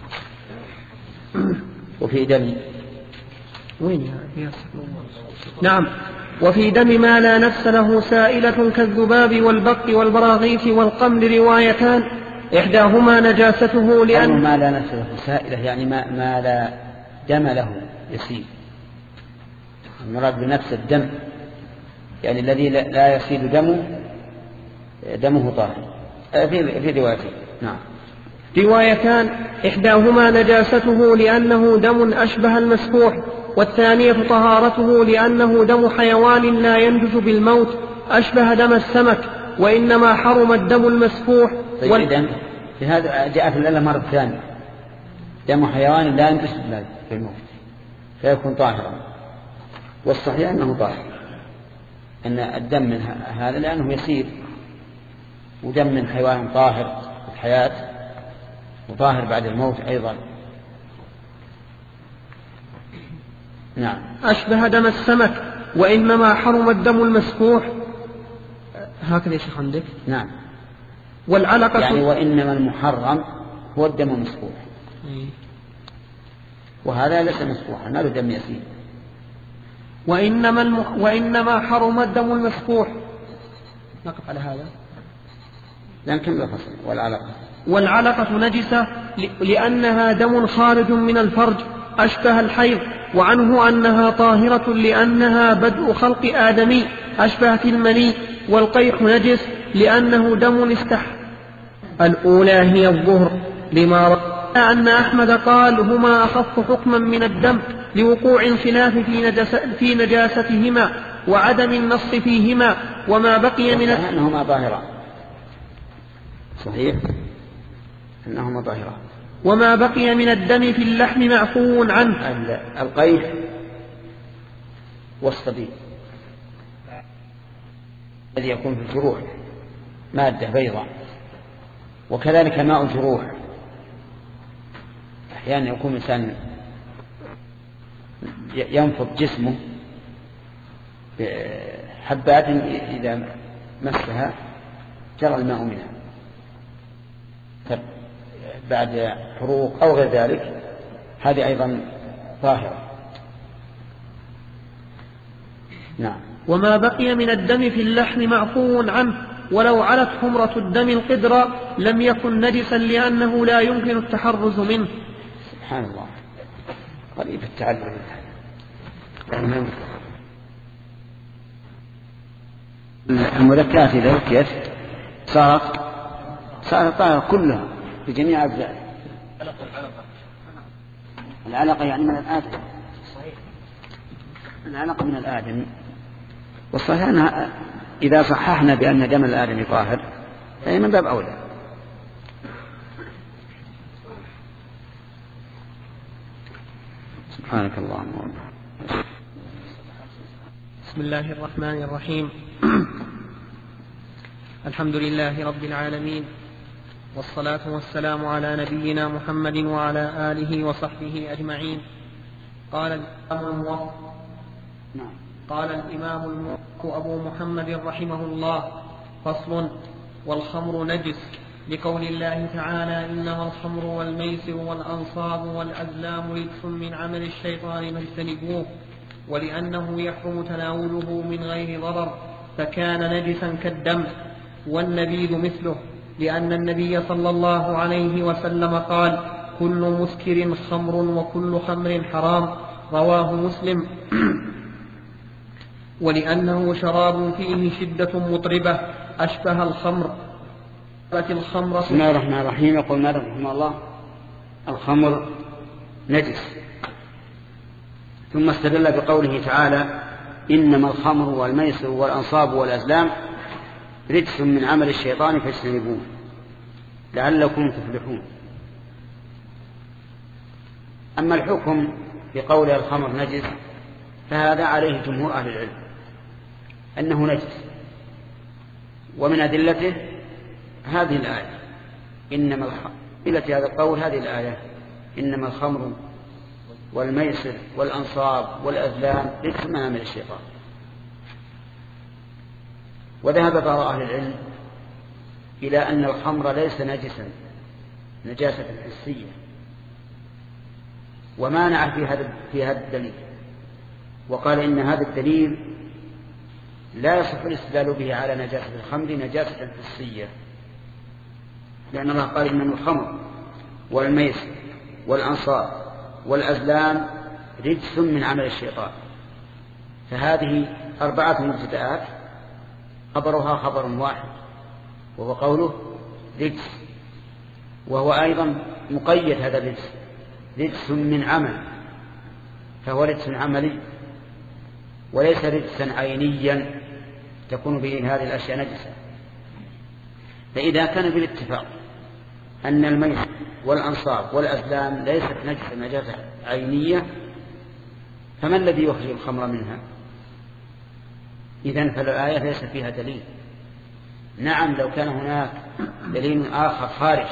وفي دم وين يا نعم. وفي دم ما لا نفس له سائلة كالذباب والبق والبراغيث والقمل روايتان، إحداهما نجاسته لأن ما لا نفس له سائلة يعني ما, ما لا دم له يسيل، المراد بنفس الدم يعني الذي لا يسيل دمه دمه طاهر في في روايتين. نعم. روايتان إحداهما نجاسته لأنه دم أشبه المسفوح، والثانية طهارته لأنه دم حيوان لا ينجس بالموت أشبه دم السمك، وإنما حرم الدم المسفوح. طيب وال... إذن في هذا جاء في الألة مرة ثانية دم حيوان لا ينجس بالموت فيكون طاهرا، والصحيح أنه طاهر، أن الدم من هذا لأنه يسير، ودم من حيوان طاهر في الحياة وطاهر بعد الموت أيضا. نعم. أشبه دم السمك، وإنما حرم الدم المسفوح. هكذا يا شيخ عندك؟ نعم. والعلقة يعني وإنما المحرم هو الدم المسفوح، وهذا ليس مسفوحا، ما له دم يسير. وإنما, المح... وإنما حرم الدم المسفوح. نقف على هذا. لكن لا فصل. والعلقة والعلقة نجسة لأنها دم خارج من الفرج أشبه الحيض، وعنه أنها طاهرة لأنها بدء خلق آدمي أشبهت المني. والقيح نجس لأنه دم استح. الأولى هي الظهر لما رأى أن أحمد قال هما أخف حكما من الدم لوقوع الخلاف في, نجس في نجاستهما وعدم النص فيهما. وما بقي من أنهما ظاهران. صحيح أنهما ظاهران. وما بقي من الدم في اللحم معفو عنه. القيح والصديد الذي يكون في الجروح مادة بيضاء، وكذلك ماء الجروح. أحيانا يكون إنسان ينفض جسمه بحبات إذا مسها جرى الماء منها بعد حروق أو غير ذلك، هذه أيضا ظاهرة. نعم. وما بقي من الدم في اللحم معفو عنه، ولو علت حمرة الدم القدر لم يكن نجسا لأنه لا يمكن التحرز منه. سبحان الله، قريب التعلم. المذكرات إذا ذكرت صارت صارت طاهرة كلها بجميع أجزائها. العلقة يعني من الآدم، العلقة من الآدم. والصحيح أنها إذا صححنا بأن دم الآدم طاهر فهي من باب أولى. سبحانك اللهم وبحمدك. بسم الله الرحمن الرحيم. الحمد لله رب العالمين، والصلاة والسلام على نبينا محمد وعلى آله وصحبه أجمعين. قال الإمام الموفق قال الإمام الموفق أبو محمد رحمه الله: فصل. والخمر نجس لقول الله تعالى: إنما الخمر والميسر والأنصاب والأزلام رجس من عمل الشيطان فاجتنبوه، ولأنه يحرم تناوله من غير ضرر فكان نجسا كالدم. والنبيذ مثله، لأن النبي صلى الله عليه وسلم قال: كل مسكر خمر وكل خمر حرام، رواه مسلم. ولأنه شراب فيه شدة مطربة أشبه الخمر. الخمر بسم الله الرحمن الرحيم. يقول مالك رحمه الله: الخمر نجس. ثم استدل بقوله تعالى: إنما الخمر والميسر والأنصاب والأزلام رجس من عمل الشيطان فاجتنبوه لعلكم تفلحون. أما الحكم بقول الخمر نجس فهذا عليه جمهور أهل العلم أنه نجس، ومن أدلته هذه الآية إنما الخمر، إلى هذا القول هذه الآية: إنما الخمر والميسر والأنصاب والأزلام رجس من عمل الشيطان. وذهب بعض أهل العلم إلى أن الخمر ليس نجسا نجاسة حسية، ومانع في هذا في هذا الدليل، وقال إن هذا الدليل لا يصح الاستدلال به على نجاسة الخمر نجاسة حسية، لأن الله قال: إنما الخمر والميسر والأنصاب والأزلام رجس من عمل الشيطان. فهذه أربعة مبتدآت خبرها خبر واحد، وهو قوله رجس، وهو أيضا مقيد هذا الرجس: رجس من عمل، فهو رجس عملي وليس رجسا عينيا تكون به هذه الأشياء نجسة. فإذا كان بالاتفاق أن الميسر والأنصاب والأزلام ليست نجسة نجاسة عينية، فما الذي يخرج الخمر منها؟ إذن فالآية ليس فيها دليل. نعم، لو كان هناك دليل آخر خارج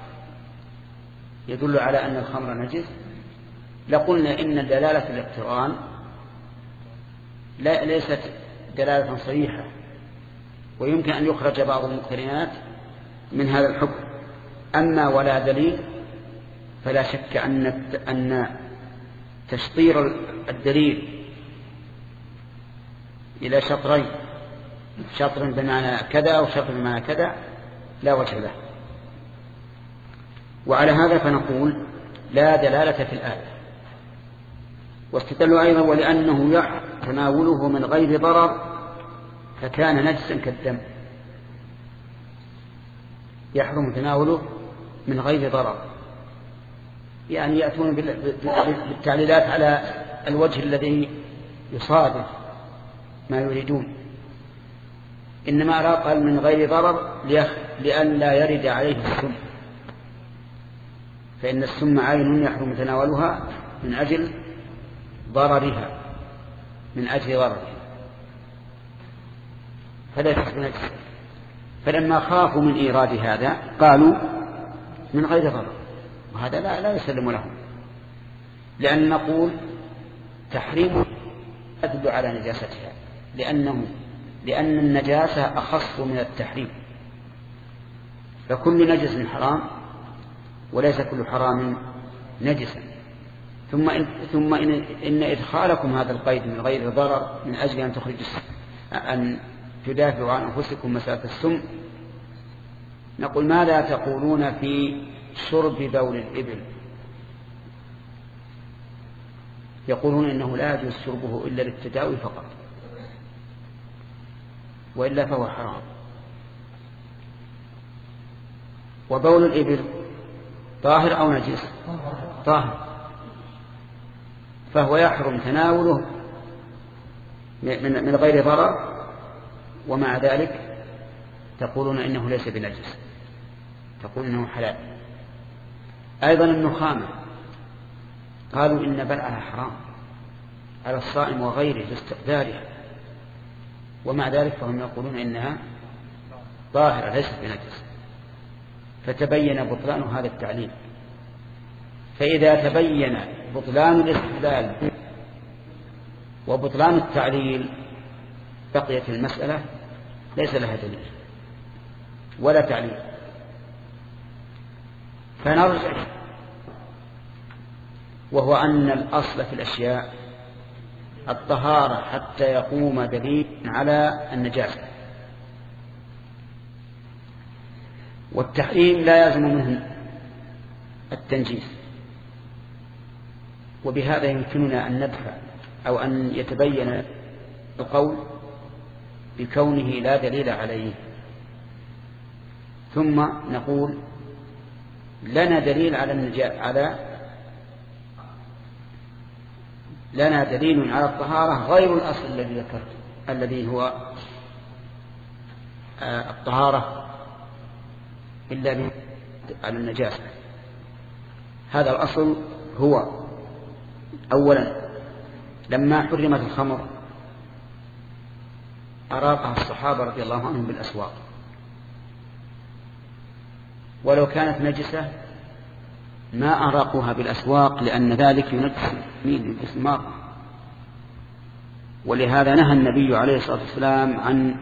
يدل على أن الخمر نجس لقلنا إن دلالة الاقتران لا ليست دلالة صريحة، ويمكن أن يخرج بعض المقترنات من هذا الحكم. أما ولا دليل فلا شك أن أن تشطير الدليل إلى شطرين، شطر بمعنى كذا وشطر بمعنى كذا، لا وجه له. وعلى هذا فنقول لا دلالة في الآية. واستدلوا أيضا ولأنه يحرم تناوله من غير ضرر فكان نجسا كالدم. يحرم تناوله من غير ضرر، يعني يأتون بالتعليلات على الوجه الذي يصادف ما يريدون. إنما أراد قال من غير ضرر لأن لا يرد عليه السم، فإن السم عين يحرم تناولها من أجل ضررها من أجل ضررها فلا تحسب نجسا. فلما خافوا من إيراد هذا قالوا من غير ضرر، وهذا لا, لا يسلم لهم، لأن نقول تحريم يدل على نجاستها، لأنه لأن النجاسة أخص من التحريم، فكل نجس حرام وليس كل حرام نجسا. ثم إن, ثم إن, إن إدخالكم هذا القيد من غير ضرر من أجل أن تخرج أن تدافعوا عن أنفسكم مسألة السم، نقول ماذا تقولون في شرب بول الإبل؟ يقولون إنه لا يجوز شربه إلا للتداوي فقط، وإلا فهو حرام. وبول الإبل طاهر أو نجس؟ طاهر، فهو يحرم تناوله من غير ضرر، ومع ذلك تقولون إنه ليس بنجس، تقول إنه حلال. أيضا النخامة قالوا إن بلعها حرام على الصائم وغيره لاستقدارها، ومع ذلك فهم يقولون إنها طاهرة ليست بنجس. فتبين بطلان هذا التعليل. فإذا تبين بطلان الاستدلال وبطلان التعليل بقيت المسألة ليس لها دليل ولا تعليل. فنرجع، وهو أن الأصل في الأشياء الطهارة حتى يقوم دليل على النجاسة، والتحريم لا يلزم منه التنجيس. وبهذا يمكننا أن ندفع أو أن يتبين القول بكونه لا دليل عليه. ثم نقول لنا دليل على النجاة على لنا دليل على الطهارة غير الأصل الذي ذكرت الذي هو الطهارة إلا على النجاسة. هذا الأصل هو أولا لما حرمت الخمر أراقها الصحابة رضي الله عنهم بالأسواق، ولو كانت نجسة ما أراقوها بالأسواق لأن ذلك ينجس مين ينجس الماء. ولهذا نهى النبي عليه الصلاة والسلام عن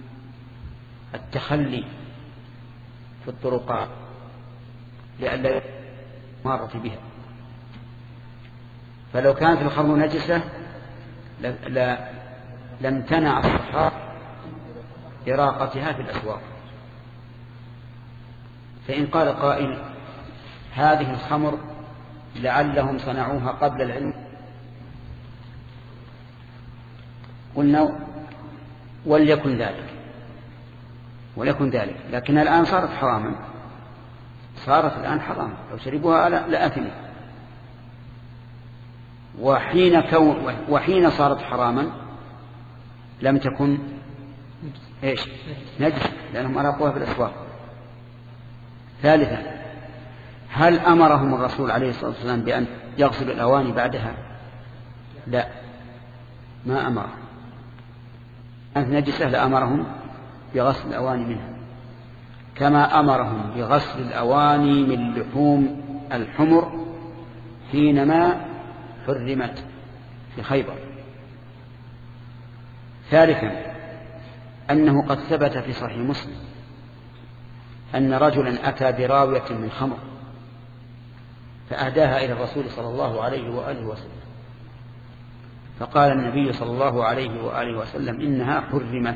التخلي في الطرقات لئلا مارة بها. فلو كانت الخمر نجسة لم تنع الصحابة إراقتها في الأسواق. فإن قال قائل هذه الخمر لعلهم صنعوها قبل العلم، قلنا وليكن ذلك وليكن ذلك لكن الآن صارت حراما، صارت الآن حراما، لو شربوها لآثموا. وحين كون وحين صارت حراما لم تكن ايش نجس لأنهم أراقوها في الأسواق. ثالثا هل أمرهم الرسول عليه الصلاة والسلام بأن يغسلوا الأواني بعدها؟ لا، ما أمرهم. أن نجسة لأمرهم بغسل الأواني منها، كما أمرهم بغسل الأواني من لحوم الحمر حينما حرمت في خيبر. ثالثا أنه قد ثبت في صحيح مسلم أن رجلا أتى براوية من خمر فأهداها إلى الرسول صلى الله عليه وآله وسلم، فقال النبي صلى الله عليه وآله وسلم إنها حرمت.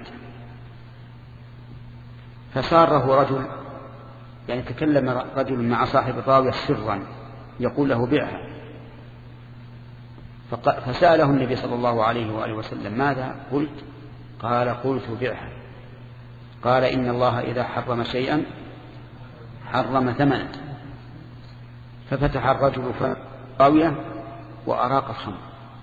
فصاره رجل، يعني تكلم رجل مع صاحب الراوية سرا يقول له بعها، فسأله النبي صلى الله عليه وآله وسلم ماذا قلت؟ قال قلت بعها. قال إن الله إذا حرم شيئا حرم ثمنه. ففتح الرجل راوية وأراق الخمر،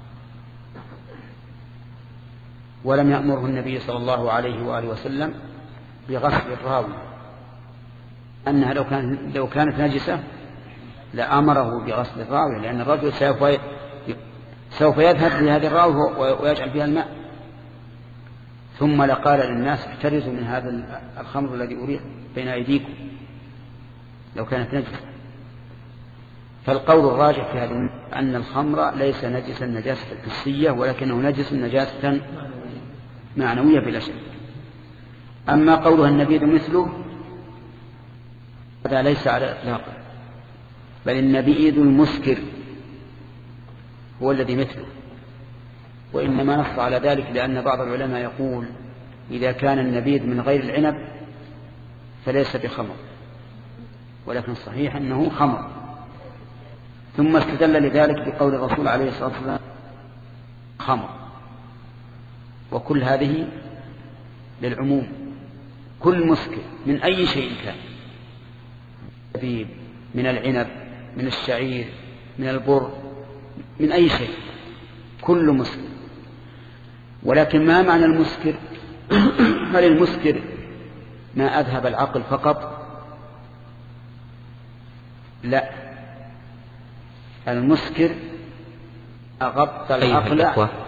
ولم يأمره النبي صلى الله عليه وآله وسلم بغسل الراوية، أنها لو, كان لو كانت نجسة لأمره بغسل الراوية، لأن الرجل سوف سوف يذهب لهذه الراوية ويجعل فيها الماء، ثم لقال للناس احترزوا من هذا الخمر الذي أريد بين أيديكم لو كانت نجسة. فالقول الراجح في هذا أن الخمر ليس نجسا نجاسة حسية، ولكنه نجس نجاسة معنوية بلا شك. أما قولها النبيذ مثله هذا ليس على إطلاقه، بل النبيذ المسكر هو الذي مثله، وإنما نص على ذلك لأن بعض العلماء يقول إذا كان النبيذ من غير العنب فليس بخمر، ولكن صحيح أنه خمر. ثم استدل لذلك بقول الرسول عليه الصلاة والسلام خمر. وكل هذه للعموم، كل مسكر من أي شيء كان، من العنب، من الشعير، من البر، من أي شيء، كل مسكر. ولكن ما معنى المسكر؟ هل المسكر ما أذهب العقل فقط؟ لا، المسكر أغطى العقل